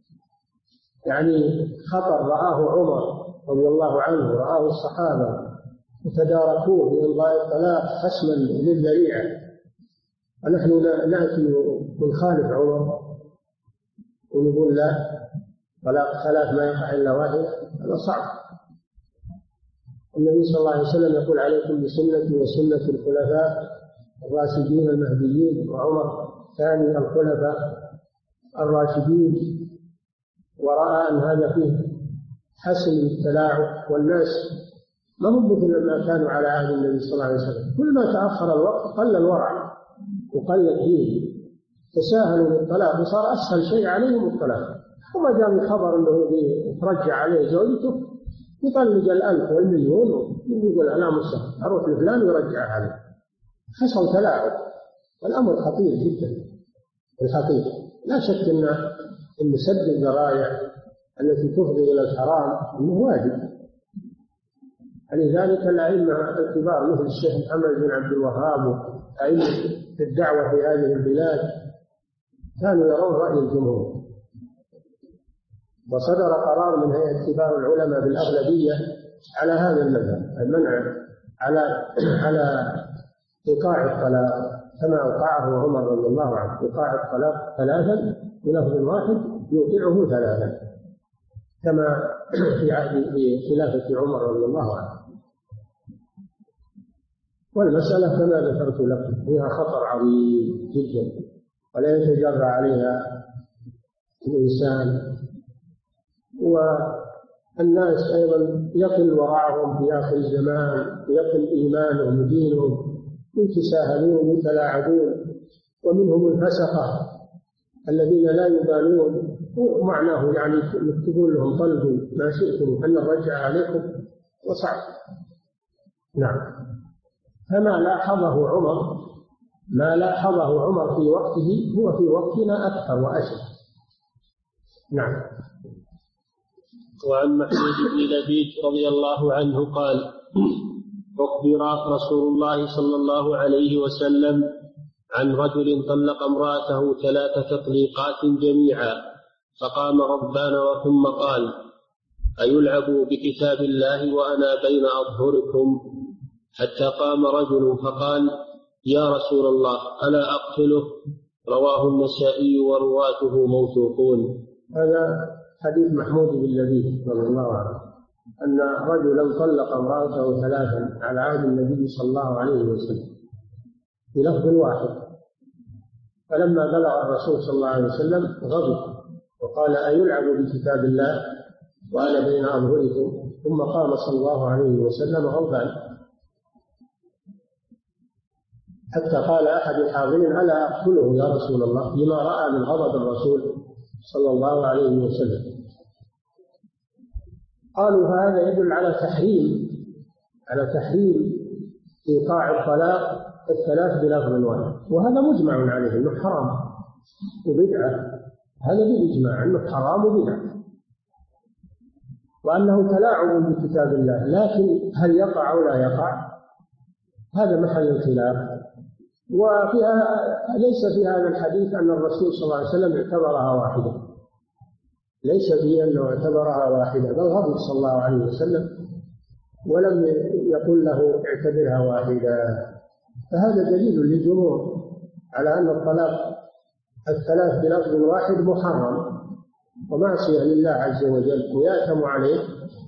يعني خطر رآه عمر رضي الله عنه، رآه الصحابة وتداركوه بإمضاء الطلاق حسما للذريعة، ونحن نأتي ونخالف عمر ونقول لا، طلاق ثلاث ما يقع إلا واحد، هذا صعب. النبي صلى الله عليه وسلم يقول: عليكم بسنتي وسنة الخلفاء الراشدين المهديين، وعمر ثاني الخلفاء الراشدين، ورأى أن هذا فيه حسن التلاعب، والناس ما هم مثل ما كانوا على عهد النبي صلى الله عليه وسلم، كل ما تأخر الوقت قل الورع وقل الدين، تساهلوا بالطلاق وصار أسهل شيء عليهم الطلاق. وما دام الخبر أنه يترجع عليه زوجته يطلق 1000 والمليون ويقول أنا مستحيل أروح لفلان ويرجع عليه. حصل تلاعب والأمر خطير جدا. الخطير لا شك أن سد الذرائع التي تفضي إلى الحرام أنه واجب. لذلك الأئمة الكبار مثل الشيخ محمد بن عبد الوهاب وأئمة الدعوة في هذه البلاد كانوا يرون رأي الجمهور، وصدر قرار من هيئة كبار العلماء بالأغلبية على هذا المذهب، المنع على إيقاع الطلاق كما أوقعه عمر رضي الله عنه، إيقاع الطلاق 3 بلفظ واحد يوقعه 3 كما في عهد خلافة عمر رضي الله عنه. والمسألة كما ذكرت لكم فيها خطر عظيم جدا ولا يتجرأ عليها الإنسان، والناس أيضا يقل ورعهم في آخر الزمان، يقل إيمانهم ودينهم، يتساهلون ويتلاعبون، ومنهم الفسقة الذين لا يبالون، ومعناه يعني يكتبون لهم طلبوا ما شئتم أن نرجع عليكم وصعب. نعم. فما لاحظه عمر في وقته هو في وقتنا أكثر وأشد. نعم. وعن محمود بن لبيد رضي الله عنه قال: أخبر رسول الله صلى الله عليه وسلم عن رجل طلق امرأته 3 تطليقات جميعا، فقام غضبان ثم قال: أيلعب بكتاب الله وأنا بين أظهركم؟ حتى قام رجل فقال: يا رسول الله ألا أقتله؟ رواه النسائي ورواته موثوقون. هذا حديث محمود بن لبيد رضي الله عنه أن رجلا طلق امرأته 3 على عهد النبي صلى الله عليه وسلم بلفظ واحد، فلما بلغ الرسول صلى الله عليه وسلم غضب وقال: أيلعب بكتاب الله وأنا بين أظهركم؟ ثم قام صلى الله عليه وسلم غضبان، حتى قال أحد الحاضرين: ألا أقتله يا رسول الله؟ لما رأى من غضب الرسول صلى الله عليه وسلم. قالوا هذا يدل على تحريم إيقاع الطلاق 3 بلفظ واحد، وهذا مجمع عليه أنه حرام وبدعة. هذا بالإجماع أنه حرام وبدعة، وأنه تلاعب بكتاب الله. لكن هل يقع أو لا يقع هذا محل الخلاف. ليس في هذا الحديث أن الرسول صلى الله عليه وسلم اعتبرها واحدة، ليس فيه أنه اعتبرها واحدة، بل غضب صلى الله عليه وسلم ولم يقل له اعتبرها واحدة. فهذا دليل للجمهور على أن الطلاق 3 بلفظ واحد محرم ومعصية لله عز وجل ويأثم عليه،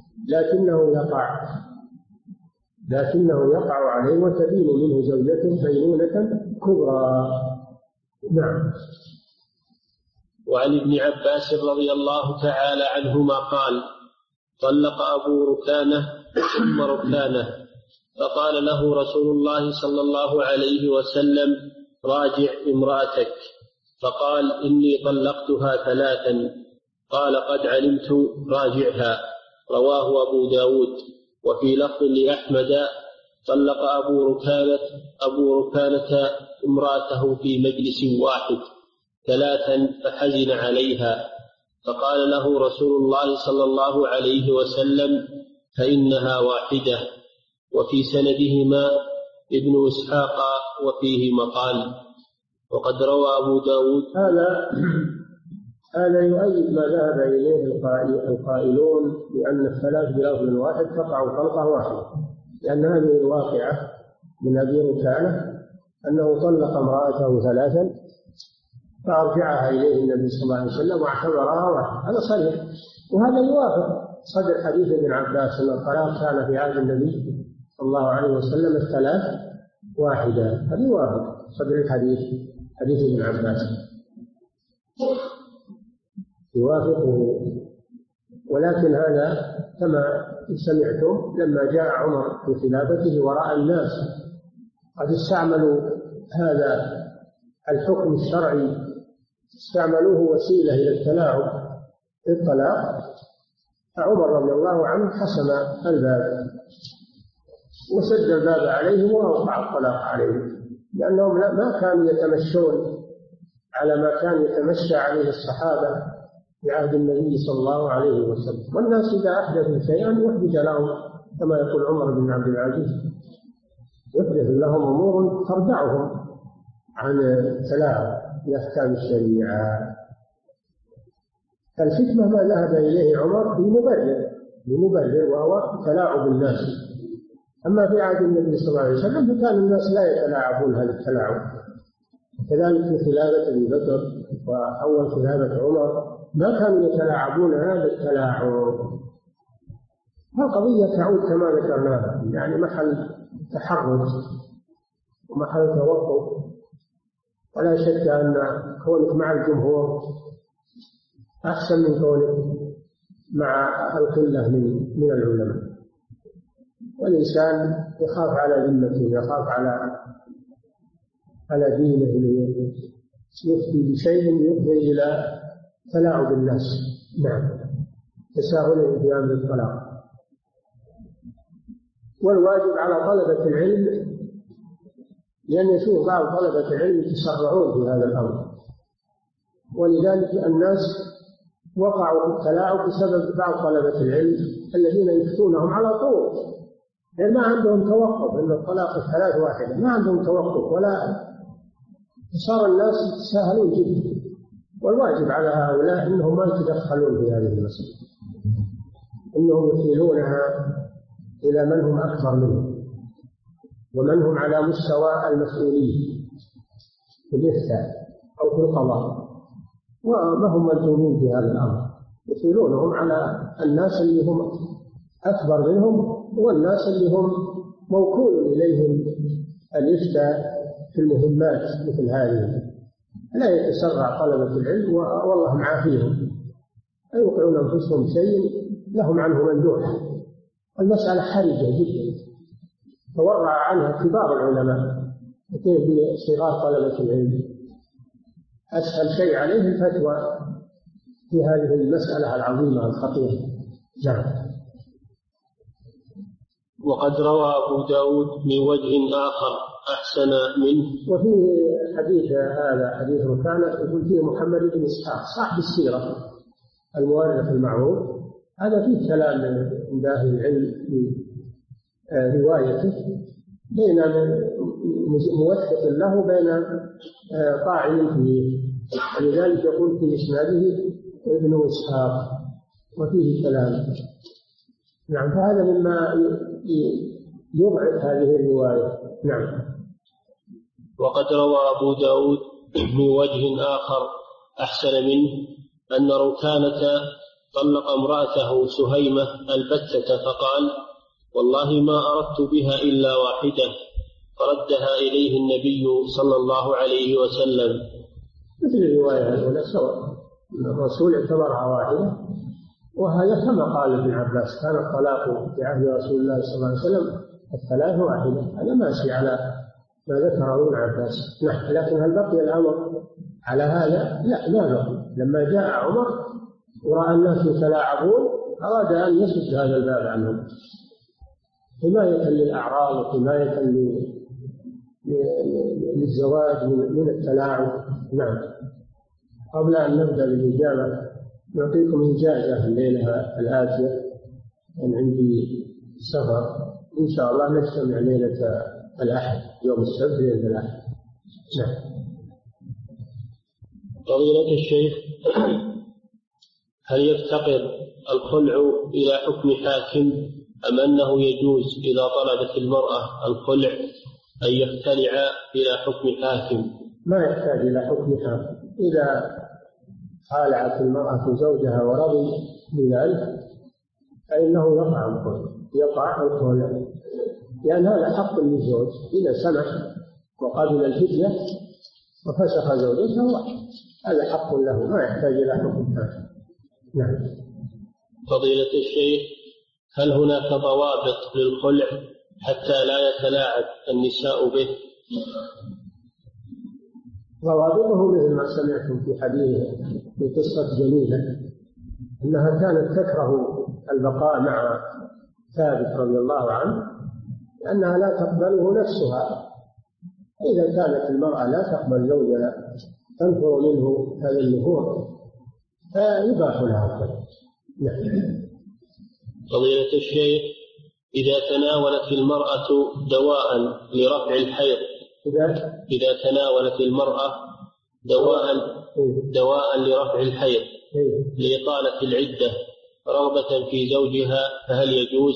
لكنه يقع عليه وتبين منه زوجته بينونة كبرى. نعم. وعن ابن عباس رضي الله تعالى عنهما قال: طلق أبو ركانة ثم ركانة، فقال له رسول الله صلى الله عليه وسلم: راجع امرأتك. فقال: إني طلقتها 3. قال: قد علمت، راجعها. رواه أبو داود. وفي لفظ لأحمد: طلق أبو ركانة امرأته في مجلس واحد 3 فحزن عليها، فقال له رسول الله صلى الله عليه وسلم: فإنها واحدة. وفي سندهما ابن إسحاق وفيه مقال. وقد روى أبو داود. هذا يؤيد ما ذهب إليه القائلون بأن 3 بلفظ واحد تقع طلقة واحدة، لأن هذه الواقعة من أبي ركانة أنه طلق امرأته 3 فأرجعها إليه النبي صلى الله عليه وسلم واعتبرها واحدة. هذا صحيح، وهذا يوافق صدر حديث ابن عباس أن الطلاق كان في عهد النبي صلى الله عليه وسلم 3 واحدة. هذا يوافق صدر الحديث، حديث ابن عباس يوافقه. ولكن هذا كما سمعتم لما جاء عمر في خلافته ورأى الناس قد استعملوا هذا الحكم الشرعي استعملوه وسيلة إلى التلاعب بالطلاق، فعمر رضي الله عنه حسم الباب وسد الباب عليهم وأوقع الطلاق عليهم، لأنهم ما كانوا يتمشون على ما كان يتمشى عليه الصحابة في عهد النبي صلى الله عليه وسلم. والناس إذا أحدثوا شيئا يحدث لهم كما يقول عمر بن عبد العزيز، يحدث لهم أمور تردعهم عن التلاعب بأحكام الشريعة. الحكمة ما ذهب إليه عمر بمبرر وهو تلاعب الناس. أما في عهد النبي صلى الله عليه وسلم فكان الناس لا يتلاعبون هذا التلاعب. كذلك في خلافة أبي بكر وأول خلافة عمر ما كانوا يتلاعبون هذا التلاعب. القضية تعود كما ذكرناها، يعني محل تحرج ومحل توقف. ولا شك أن كونك مع الجمهور أحسن من كونك مع القلة من العلماء. والإنسان يخاف على ذمته، يخاف على دينه، يفتي بشيء يفضي إلى تلاعب الناس. نعم، تساهل في أمر الطلاق. والواجب على طلبة العلم، لأن يشوف بعض طلبة العلم يتسرعون في هذا الأمر، ولذلك الناس وقعوا في التلاعب بسبب بعض طلبة العلم الذين يفتونهم على طول، لأن ما عندهم توقف، إن الطلاق الثلاث واحدة، ما عندهم توقف ولا صار الناس يتساهلون جدا. والواجب على هؤلاء إنهم ما يتدخلون في هذه المسألة، إنهم يحيلونها إلى من هم أكبر منهم ومن هم على مستوى المسؤولين في الإفتاء أو في القضاء، وما هم ملزومين في هذا الأمر. يحيلونهم على الناس اللي هم أكبر منهم والناس اللي هم موكول إليهم الإفتاء في المهمات مثل هذه. لا يتسرع طلبة العلم والله معافيهم، يوقعون أنفسهم شيء لهم عنه مندوح. المسألة حرجة جدا تورع عنها كبار العلماء، كيف بصغار طلبة العلم. أسهل شيء عليه الفتوى في هذه المسألة العظيمة الخطيرة. نعم. وقد روى أبو داود من وجه آخر أحسن منه. وفيه حديث، هذا حديث ركانة يقول فيه محمد بن إسحاق صاحب السيرة المؤرخ المعروف، هذا فيه كلام عند أهل العلم في روايته بين موثق له بين طاعن فيه، ولذلك يقول في إسناده ابن إسحاق وفيه كلام. نعم، فهذا مما يضعف هذه الرواية. نعم. وقد روى أبو داود من وجه آخر أحسن منه أن ركانة طلق امرأته سهيمة البتة فقال: والله ما أردت بها إلا واحدة، فردها إليه النبي صلى الله عليه وسلم. مثل الرواية الأولى سواء، الرسول اعتبرها واحدة، وهذا كما قال ابن عباس كان الطلاق في عهد رسول الله صلى الله عليه وسلم الثلاث واحدة. هذا ماشي على ما ذكره ابن عباس. نعم، لكن هل بقي الأمر على هذا؟ لا، ما بقي. لما جاء عمر ورأى الناس يتلاعبون أراد أن يسد هذا الباب عنهم حماية للأعراض وحماية للزواج من التلاعب. نعم. قبل أن نبدأ بالإجابة نعطيكم إجازة الليلة الآتية، أن عندي سفر إن شاء الله نجتمع ليلة الأحد، يوم السبت ليلة الأحد. نعم. فضيلة الشيخ، هل يفتقر الخلع إلى حكم حاكم أم أنه يجوز إذا طلبت المرأة الخلع أن يختلع إلى حكم حاكم؟ ما يحتاج إلى حكم حاكم. إذا خالعت المرأة زوجها ورضي بذلك فإنه يقع الخلع، لأن هذا حق للزوج. إذا سمح وقبل الفدية وفسخ زوجته هذا حق له، ما يحتاج إلى حكم حاكم. نعم. فضيلة الشيخ، هل هناك ضوابط للخلع حتى لا يتلاعب النساء به؟ ضوابطه مثل ما سمعتم في حديث في قصة جميلة أنها كانت تكره البقاء مع ثابت رضي الله عنه لأنها لا تقبله نفسها. إذا كانت المرأة لا تقبل زوجها تنفر منه هذا النفور فيباح لها كذا. فضيلة الشيخ، إذا تناولت المرأة دواء لرفع الحيض، إذا تناولت المرأة دواء لرفع الحيض لإطالة العدة رغبة في زوجها فهل يجوز؟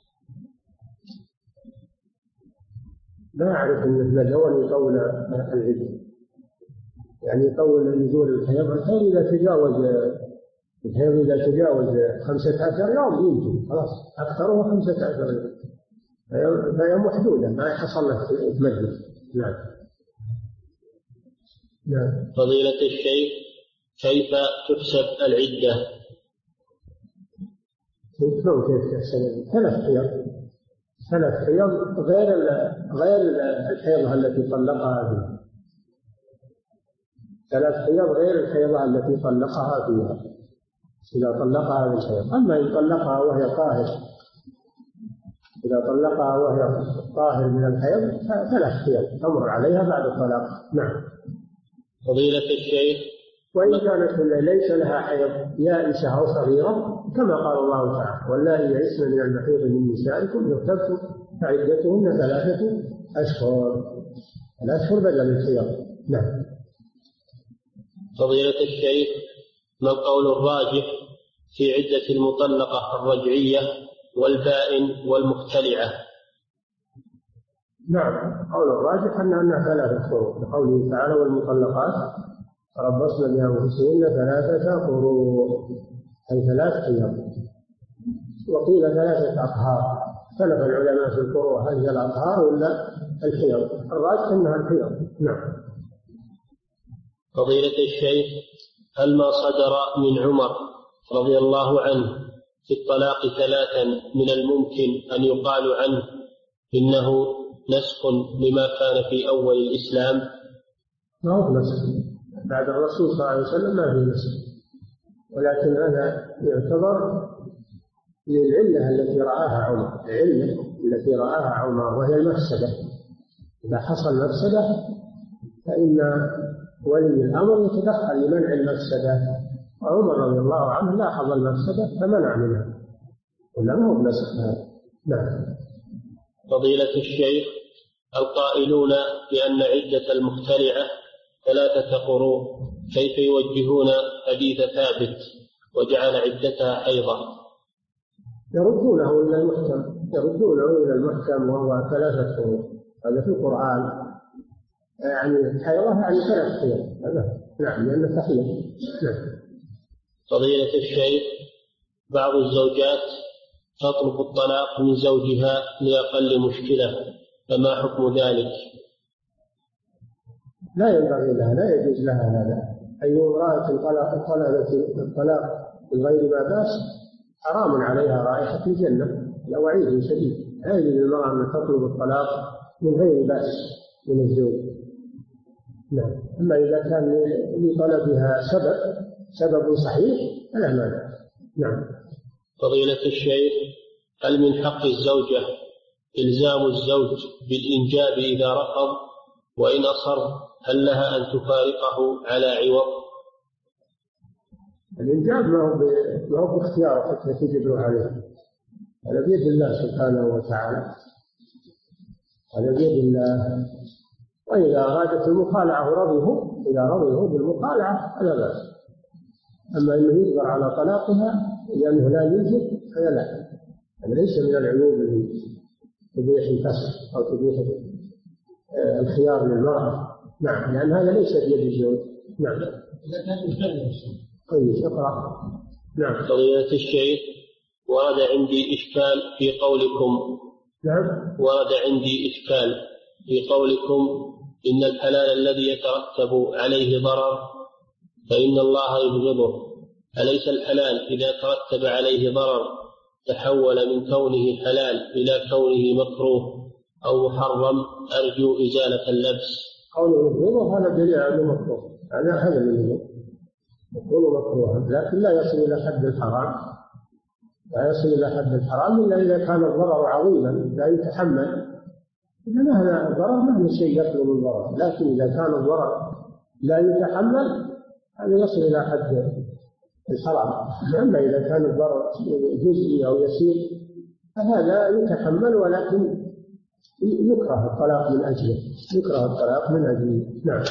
لا أعرف أن دواء يطول العدة، يعني يطول نزول الحيض. الحيض إذا تجاوز 15 يوم يمكن خلاص، أكثره 15 يوم فهي محدودة ما يحصل لها تمدد. نعم. فضيلة الشيخ، كيف تحسب العدة؟ كيف تحسب؟ 3 حيض، 3 حيض غير الحيضة التي طلقها فيها، 3 حيض غير الحيضة التي طلقها فيها إذا طلقها بالحيض. أما إن طلقها وهي طاهر، إذا طلقها وهي طاهر من الحيض 3 حيض تمر عليها بعد الطلاق. نعم. فضيلة الشيخ، وإن كانت ليس لها حيض يائسة أو صغيرة كما قال الله تعالى واللائي يئسن من المحيض من نسائكم ارتبتم فعدتهن 3 أشهر، 3 أشهر بدل الحيض. نعم. فضيلة الشيخ، ما القول الراجح في عدة المطلقة الرجعية والبائن والمختلعة؟ نعم، قول الراجح أنها 3 قروء لقوله تعالى والمطلقات تربصن بأنفسهن 3 قروء، أي 3 حيض. وقيل 3 أطهار، اختلف العلماء في القروء هل هي الأطهار ولا الحيض، الراجح أنها الحيض. نعم. فضيلة الشيخ، هل ما صدر من عمر رضي الله عنه في الطلاق 3 من الممكن أن يقال عنه إنه نسخ لما كان في أول الإسلام؟ ما هو نسخ، بعد الرسول صلى الله عليه وسلم ما في نسخ، ولكن هذا يعتبر للعلة التي رآها عمر، العلة التي رآها عمر وهي المفسدة. إذا حصل مفسدة فإن ولي الأمر يتدخل لمنع المفسدة، وعمر رضي الله عنه لاحظ المفسدة فمنع منها، ولا ما هو بنسخ هذا. نعم. فضيلة الشيخ، القائلون بأن عدة المختلعة 3 قروء كيف يوجهون حديث ثابت وجعل عدتها حيضة؟ يردونه إلى المحكم وهو 3 قروء، هذا في القرآن، يعني حيضة يعني 3 حيض. نعم، لأنه تحيض. نعم. فضيلة الشيخ، بعض الزوجات تطلب الطلاق من زوجها لأقل مشكلة، فما حكم ذلك؟ لا ينبغي لها، لا يجوز لها هذا. أي امرأة طلبت الطلاق من غير ما بأس حرام عليها رائحة الجنة، لا وعيد شديد. لا يجوز للمرأة أن تطلب الطلاق من غير بأس من الزوج. نعم. أما إذا كان لطلبها سبب صحيح فلا مانع. نعم. فضيلة الشيخ، هل من حق الزوجة إلزام الزوج بالإنجاب إذا رفض، وإن أصر هل لها أن تفارقه على عوض؟ الإنجاب ما هو باختياره حتى تجبر عليه، هذا بيد الله سبحانه وتعالى، هذا بيد الله. وإذا أرادت المخالعة رضيه بالمخالعة فلا بأس. أما أنه يجبر على طلاقها لأنه لا ينجب فلا لا، هذا ليس من العيوب التي تبيح الفسخ أو تبيح الخيار للمرأة. نعم، لأن هذا ليس بيد الزوج. نعم. طيب اقرأ. نعم. فضيلة الشيخ، ورد عندي إشكال في قولكم. نعم. ورد عندي إشكال في قولكم إن الحلال الذي يترتب عليه ضرر فإن الله يبغضه. أليس الحلال إذا ترتب عليه ضرر تحول من كونه حلال إلى كونه مكروه أو محرم؟ أرجو إزالة اللبس. قوله يبغضه هذا دليل على مكروه، هذا اللي يقول مكروها، لكن لا يصل إلى حد الحرام، لا يصل إلى حد الحرام إلا إذا كان الضرر عظيما لا يتحمل. إذا هذا الضرر ما هو شيء يطلب الضرر، لكن إذا كان الضرر لا يتحمل هذا يصل إلى حد الحرام. أما إذا كان الضرر جزئي أو يسير فهذا يتحمل، ولكن يكره الطلاق من أجله، يكره الطلاق من أجله. نعم.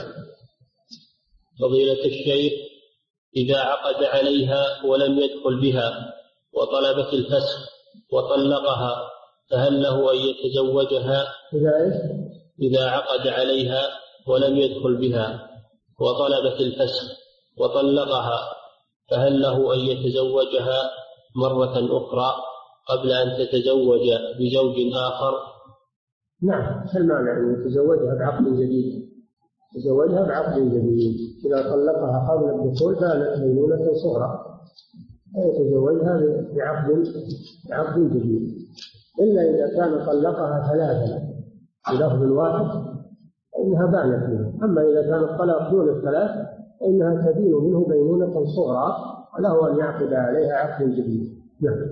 فضيلة الشيخ، إذا عقد عليها ولم يدخل بها وطلبت الفسخ وطلقها فهل له أن يتزوجها؟ إذا عقد عليها ولم يدخل بها وطلبت الفسخ وطلقها فهل له أن يتزوجها مرة أخرى قبل أن تتزوج بزوج آخر؟ نعم، فالمعنى أن يتزوجها بعقد جديد، يتزوجها بعقد جديد. إذا طلقها قبل الدخول كانت بينونة صغرى، يتزوجها بعقد جديد، إلا إذا كان طلقها ثلاثا بلفظ واحد فإنها بانت منه. أما إذا كان الطلاق دون الثلاث فإنها تبين منه بينونة صغرى وله أن يعقد عليها عقد جديد. نعم.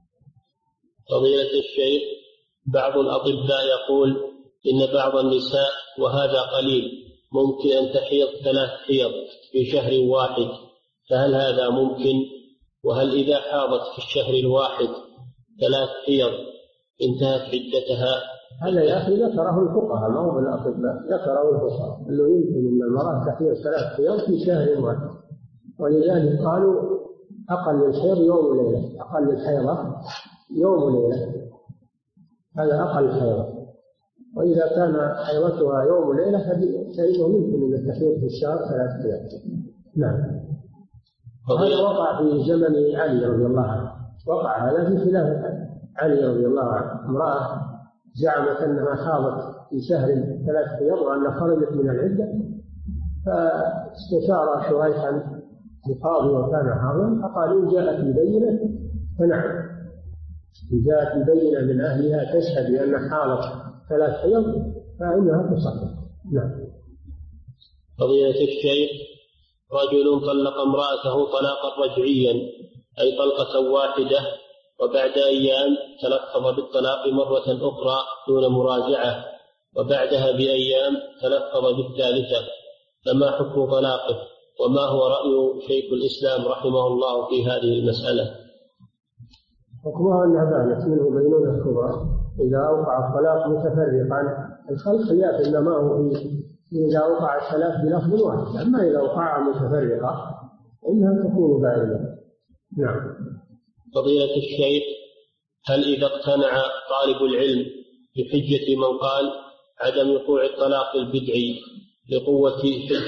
فضيلة الشيخ، بعض الأطباء يقول إن بعض النساء وهذا قليل ممكن أن تحيض 3 حيض في شهر واحد، فهل هذا ممكن؟ وهل إذا حاضت في الشهر الواحد 3 حيض انتهت عدتها؟ هذا يا أخي ذكره الفقهاء، ما هو الأطباء، ذكره الفقهاء أنه يمكن أن المرأة تحيض 3 حيض في شهر واحد، ولذلك قالوا أقل الحيض يوم وليلة، أقل الحيضة يوم وليلة، هذا أقل الحيضة. وإذا كان حيضتها يوم وليلة فإنه يمكن أن تحيض في الشهر 3 حيض. نعم. هذا وقع في زمن علي رضي الله عنه، وقع هذا في خلافة علي رضي الله عنه. امرأة زعمت أنها حاضت في شهر 3 حيض وأن خرجت من العدة، فاستشار شريحا القاضي وكان حاضرا فقال إن جاءت ببينة فنعم، إن جاءت ببينة من أهلها تشهد بأن حاضت 3 حيض فإنها تصدق. نعم. فضيلة الشيخ، رجل طلق امرأته طلاقا رجعيا أي طلقة واحدة، وبعد أيام تلفظ بالطلاق مرة أخرى دون مراجعة، وبعدها بأيام تلفظ بالثالثة، فما حكم طلاقه؟ وما هو رأي شيخ الإسلام رحمه الله في هذه المسألة؟ حكمها أنها بانت منه بينونة كبرى. إذا أوقع الطلاق متفرقا الخلاف إنما هو إذا أوقع الثلاث بلفظ واحد، أما إذا أوقع متفرقة إنها تكون بائنة. نعم. فضيلة الشيخ، هل إذا اقتنع طالب العلم بحجة من قال عدم وقوع الطلاق البدعي لقوة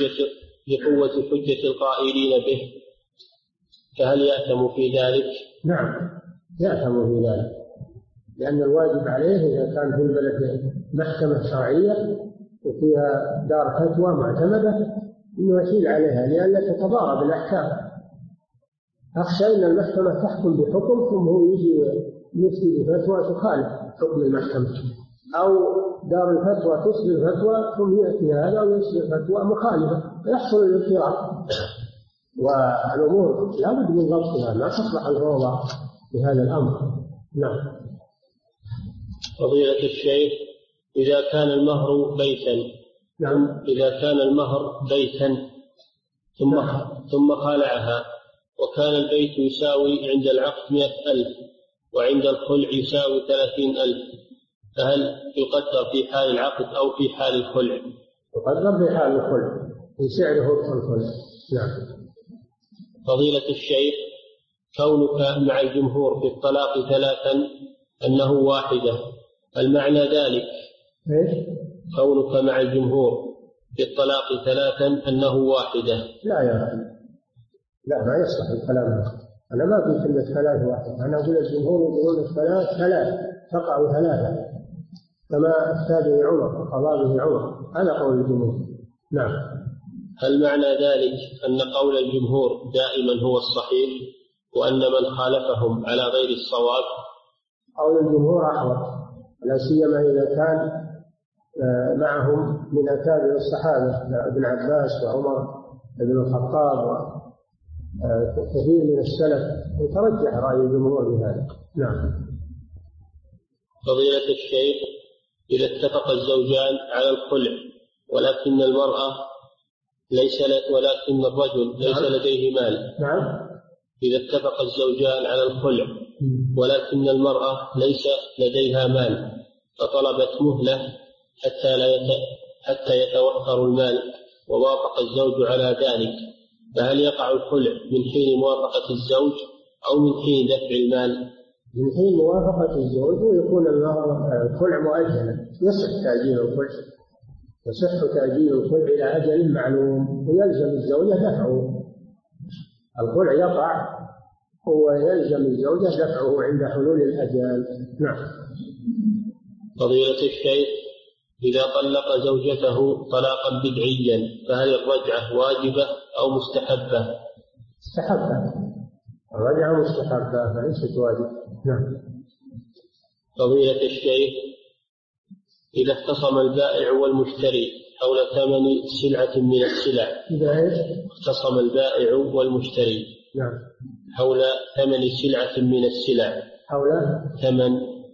حجة القائلين به، فهل يأثم في ذلك؟ نعم، يأثم في ذلك، لأن الواجب عليه إذا كان في البلد محكمة شرعية وفيها دار فتوى معتمدة إنه يحيل عليها لئلا تتضارب الأحكام. أخشى أن المحكمة تحكم بحكم ثم هو يجي يفتي بفتوى تخالف حكم المحكمة، أو دار الفتوى تصدر فتوى ثم يأتي هذا ويصدر فتوى مخالفة فيحصل الاضطراب. والأمور لا بد من ضبطها، ما تصلح الفوضى بهذا الأمر. نعم. فضيلة الشيخ، إذا كان المهر بيتا، نعم. إذا كان المهر بيتا ثم خالعها وكان البيت يساوي عند العقد 100,000 وعند الخلع يساوي 30,000، فهل يقدر في حال العقد أو في حال الخلع؟ يقدر في حال الخلع في سعره الخلع. نعم. فضيلة الشيخ، كونك مع الجمهور في الطلاق 3 أنه واحدة، المعنى ذلك كونك مع الجمهور في الطلاق 3 أنه واحدة؟ لا يا أخي، لا ما يصلح الكلام هذا. أنا ما قلت إن 3 واحد، أنا أقول الجمهور يقولون 3 تقع 3 كما أفتى به عمر وقضى به عمر، هذا قول الجمهور. نعم. هل معنى ذلك أن قول الجمهور دائما هو الصحيح وأن من خالفهم على غير الصواب؟ قول الجمهور أحوط، لا سيما إذا كان معهم من أكابر الصحابة ابن عباس وعمر بن الخطاب وكثير من السلف، يترجح رأي الجمهور بهذا. نعم. فضيلة الشيخ، إذا اتفق الزوجان على الخلع ولكن الرجل ليس لديه مال. نعم. إذا اتفق الزوجان على الخلع ولكن المرأة ليس لديها مال فطلبت مهلة حتى يتوفر المال ووافق الزوج على ذلك، فهل يقع الخلع من حين موافقة الزوج أو من حين دفع المال؟ من حين موافقة الزوج، ويكون الخلع مؤجلا، يصح تأجيل الخلع إلى أجل معلوم، ويلزم الزوجة دفعه. الخلع يقع ويلزم الزوجة دفعه عند حلول الأجال. نعم. فضيلة الشيخ، إذا طلق زوجته طلاقا بدعيا فهل الرجعة واجبة أو مستحبة؟ مستحبة، الرجعة مستحبة فليست واجبة. نعم. فضيلة الشيخ، إذا اختصم البائع والمشتري حول ثمن سلعة من السلع. اختصم البائع والمشتري. نعم. حول ثمن سلعة من السلع. حول ثمن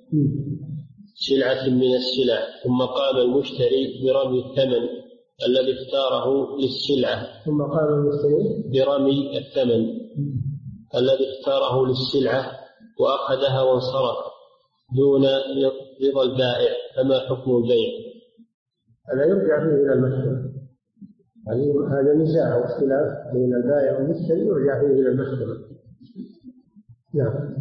سلعة من السلع، ثم قام المشتري برمي الثمن الذي اختاره للسلعة. ثم قام المشتري برمي الثمن الذي اختاره للسلعة وأخذها وانصرف دون رضا البائع، فما حكم البيع؟ هذا يرجع فيه إلى المحكمة. هذا نزاع واختلاف بين البائع والمشتري، يرجع فيه إلى المحكمة. نعم.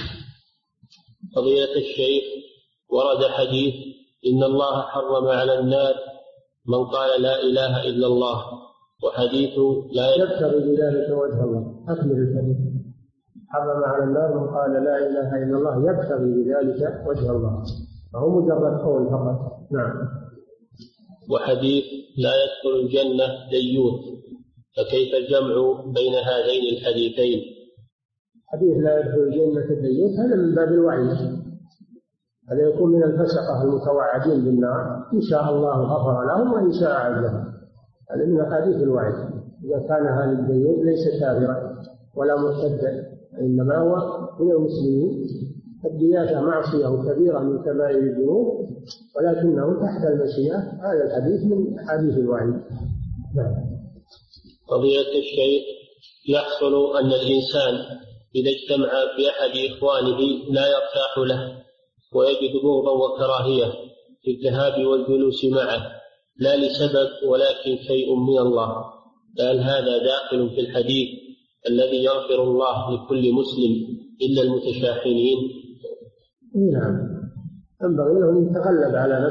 فضيلة الشيخ، ورد حديث إن الله حرم على النار من قال لا إله إلا الله، وحديث لا يبتغي بذلك وجه الله. أكمل الحديث. حرم على النار من قال لا إله إلا الله يبتغي بذلك وجه الله، فهو مجرد قول فقط. نعم. وحديث لا يدخل الجنة ديوث، فكيف الجمع بين هذين الحديثين؟ حديث لا يدخل الجنة ديوث هذا من باب الوعيد، هذا يكون من الفسقة المتوعدين بالنار، إن شاء الله غفر لهم وإن شاء عذبهم. هذا من أحاديث الوعيد. إذا كان هذا الديوث ليس كافرا ولا مرتدا، إنما هو من المسلمين، الدياثة معصية كبيرة من كبائر الذنوب ولكنه تحت المشيئة. هذا الحديث من أحاديث الوعيد. نعم. فضيلة الشيخ، يحصل أن الإنسان إذا اجتمع بأحد إخوانه لا يرتاح له ويجد بغضا وكراهية في الذهاب والجلوس معه، لا لسبب ولكن شيء من الله، فهل هذا داخل في الحديث الذي يغفر الله لكل مسلم إلا المتشاحنين؟ نعم. ينبغي له أن يتغلب على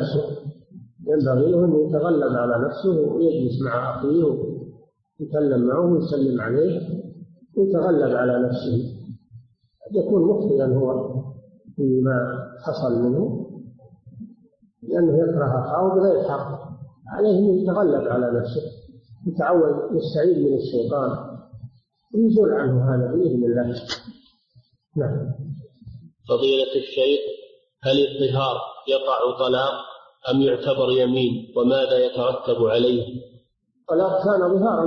نفسه، ويجلس مع أخيه ويتكلم معه ويسلم عليه ويتغلب على نفسه. يكون مخطئا هو فيما حصل منه لأنه يكره أخاه بغير حق، عليه أن يتغلب على نفسه، يتعود يستعيذ من الشيطان ويزول عنه هذا بإذن الله. نعم. فضيلة الشيخ، هل الظهار يقع طلاق أم يعتبر يمين، وماذا يترتب عليه؟ طلاق كان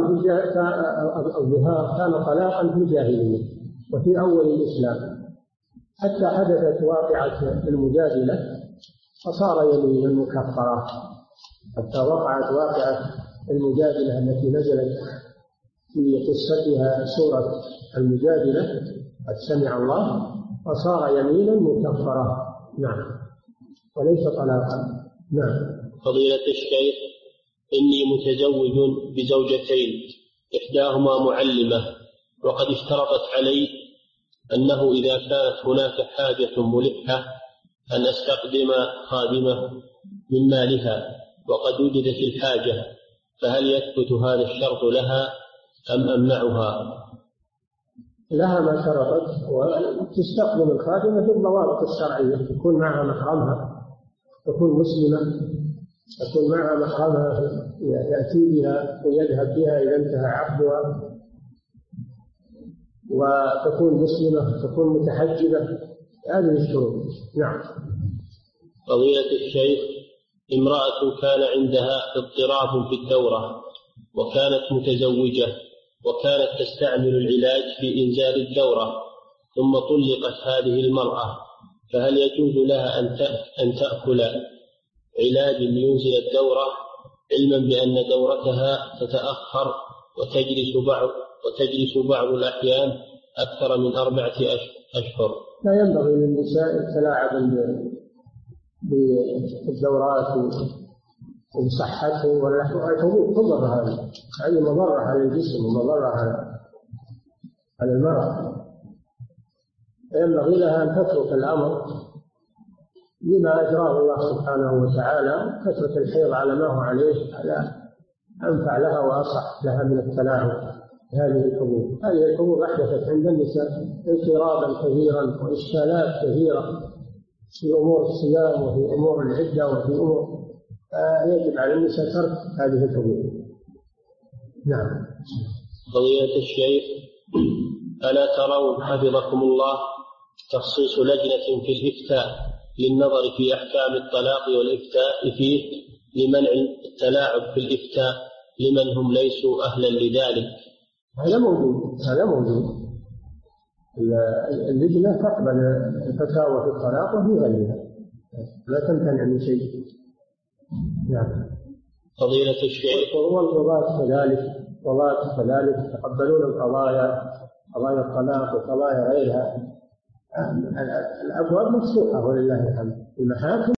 الظهار كان طلاقا في الجاهلية وفي أول الإسلام، حتى حدثت واقعة المجادلة فصار يمينا مكفرا، حتى وقعت واقعة المجادلة التي نزلت في قصتها سورة المجادلة قد سمع الله، فصار يمينا مكفرا. نعم. وليس طلاقا. نعم. فضيلة الشيخ، إني متزوج بزوجتين، إحداهما معلمة، وقد اشترطت علي أنه إذا كانت هناك حاجة ملحة أن أستقدم خادمة من مالها، وقد وجدت الحاجة، فهل يثبت هذا الشرط لها أم أمنعها؟ لها ما شرطت، وتستخدم الخادمة في الضوابط الشرعية، تكون معها محرمها، تكون مسلمة، تكون معها محرمها يأتي بها ويذهب بها إذا انتهى عقدها، وتكون مسلمة، تكون متحجبة، هذه الشروط. نعم. فضيلة الشيخ، امرأة كان عندها اضطراب في الدورة وكانت متزوجة وكانت تستعمل العلاج في إنزال الدورة ثم طلقت هذه المرأة، فهل يجوز لها أن تأكل علاج لينزل الدورة علما بأن دورتها تتأخر وتجلس بعض الأحيان أكثر من 4 أشهر؟ لا ينبغي للنساء التلاعب بالدورات وبصحته ولا تضر هذه مضرة على الجسم ومضرة على المرأة. ينبغي لها أن تترك الأمر لما أجراه الله سبحانه وتعالى، تترك الحيض على ما هو عليه، على أنفع لها وأصح لها من التلاعب هذه الحبوب. هذه الحبوب أحدثت عند النساء اضطرابا كثيرا وإشكالات كثيرة في أمور الصيام وفي أمور العدة وفي أمور، يجب على النساء ترك هذه الحبوب. نعم. فضيلة الشيخ، ألا ترون حفظكم الله تخصيص لجنة في الإفتاء للنظر في أحكام الطلاق والإفتاء فيه لمنع التلاعب في الإفتاء لمن هم ليسوا أهلا لذلك؟ هذا موجود. اللجنة تقبل الفتاوى في الطلاق وفي غيرها، لا تمتنع من شيء. نعم. فضيلة الشيخ، والقضاة كذلك يتقبلون قضايا الطلاق وقضايا غيرها. الأبواب مفتوحة ولله الحمد. المحاكم